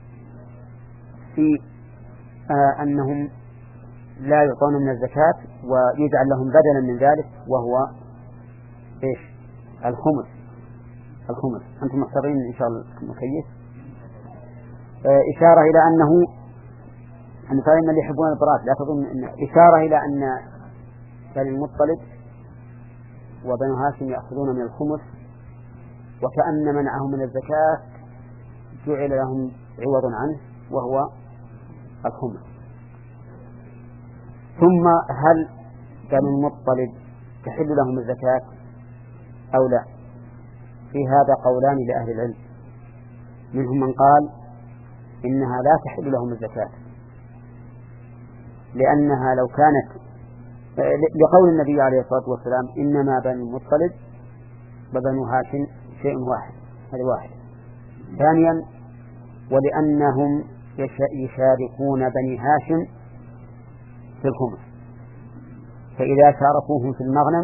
في آه أنهم لا يعطون من الزكاة ويجعل لهم بدلا من ذلك، وهو إيش؟ الخمس. الخمس أنتم محترين إن شاء الله مكيف. آه إشارة إلى أنه المثالين اللي يحبون البراءة لا تظن إن إشارة إلى أن بني المطلب وبنو هاشم يأخذون من الخمس، وكأن منعهم من الزكاة جعل لهم عوض عنه وهو الخمس. ثم هل بنو المطلب تحل لهم الزكاة أو لا؟ في هذا قولان لأهل العلم، منهم من قال إنها لا تحل لهم الزكاة، لأنها لو كانت لقول النبي عليه الصلاة والسلام: إنما بنو المطلب وبنو هاشم شيء واحد، هذا واحد. ثانيا ولأنهم يشاركون بني هاشم في الخمس، فإذا شاركوهم في المغنم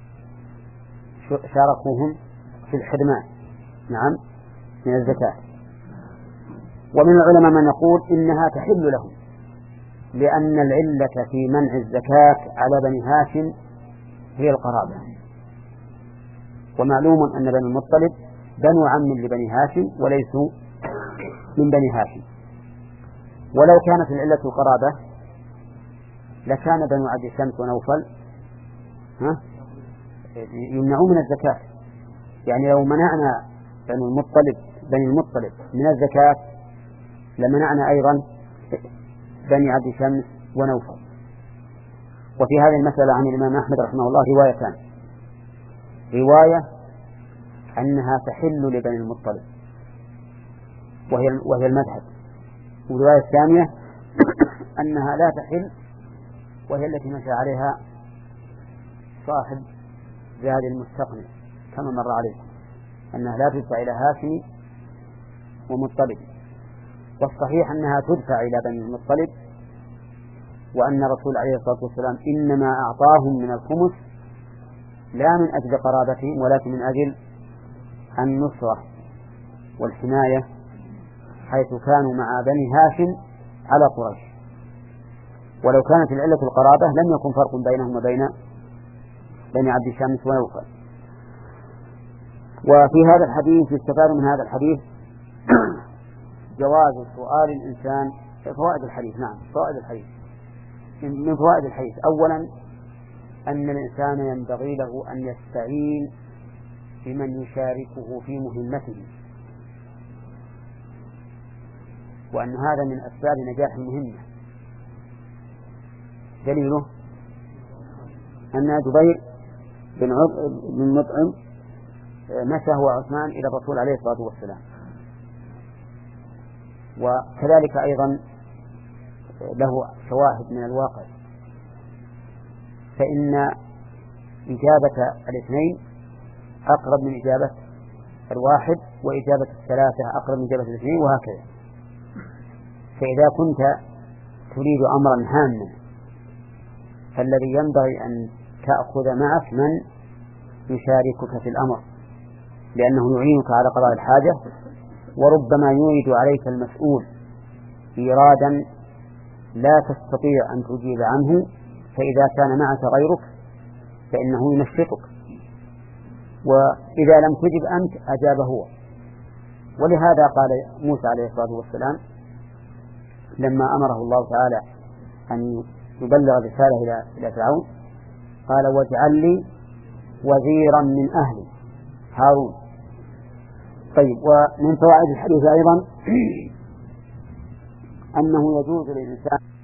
شاركوهم في الحرمان، نعم، من الزكاة. ومن العلماء من يقول إنها تحل لهم، لأن العلة في منع الزكاة على بني هاشم هي القرابة، ومعلوم أن بني المطلب بنو عم لبني هاشم وليسوا من بني هاشم. ولو كانت العلة القرابة لكان بنو عبد شمس ونوفل ها يمنعون من الزكاة. يعني لو منعنا بني المطلب بني المطلب من الزكاة لمنعنا أيضا بني عبد شمس ونوفل. وفي هذه المسألة عن الإمام أحمد رحمه الله روايتان: رواية أنها تحل لبني المطلب وهي وهي المذهب، والرواية الثانية أنها لا تحل وهي التي مشى عليها صاحب زاد المستقنع كما مر عليه، أنها لا تدفع إلى هاشم ومطلب. والصحيح أنها تدفع إلى بني المطلب، وأن الرسول عليه الصلاة والسلام إنما أعطاهم من الخمس لا من أجل قرابتهم ولكن من أجل النصرة والحماية، حيث كانوا مع بني هاشم على قريش. ولو كانت العلة القرابة لم يكن فرق بينهم وبين بني عبد شمس ونوفل. وفي هذا الحديث يستفاد من هذا الحديث جواز سؤال الإنسان. فوائد الحديث، نعم فوائد الحديث، من فوائد الحديث أولا أن الإنسان ينبغي له أن يستعين بمن يشاركه في مهمته، وأن هذا من أسباب نجاح المهمة. دليله أن جبير بن مطعم مشى هو عثمان إلى الرسول عليه الصلاة والسلام. وكذلك أيضا له شواهد من الواقع، فإن إجابة الاثنين أقرب من إجابة الواحد، وإجابة الثلاثة أقرب من إجابة الاثنين، وهكذا. فإذا كنت تريد أمرا هاما فالذي ينبغي أن تأخذ معك من يشاركك في الأمر، لأنه يعينك على قضاء الحاجة، وربما يريد عليك المسؤول إيرادا لا تستطيع أن تجيب عنه، فإذا كان معك غيرك فإنه ينشطك، وإذا لم تجب أنت أجاب هو. ولهذا قال موسى عليه الصلاة والسلام لما أمره الله تعالى أن يبلغ رسالة إلى إلى فرعون قال: واجعل لي وزيرا من أهلي هارون. طيب، ومن فوائد الحديث أيضا أنه يجوز للإنسان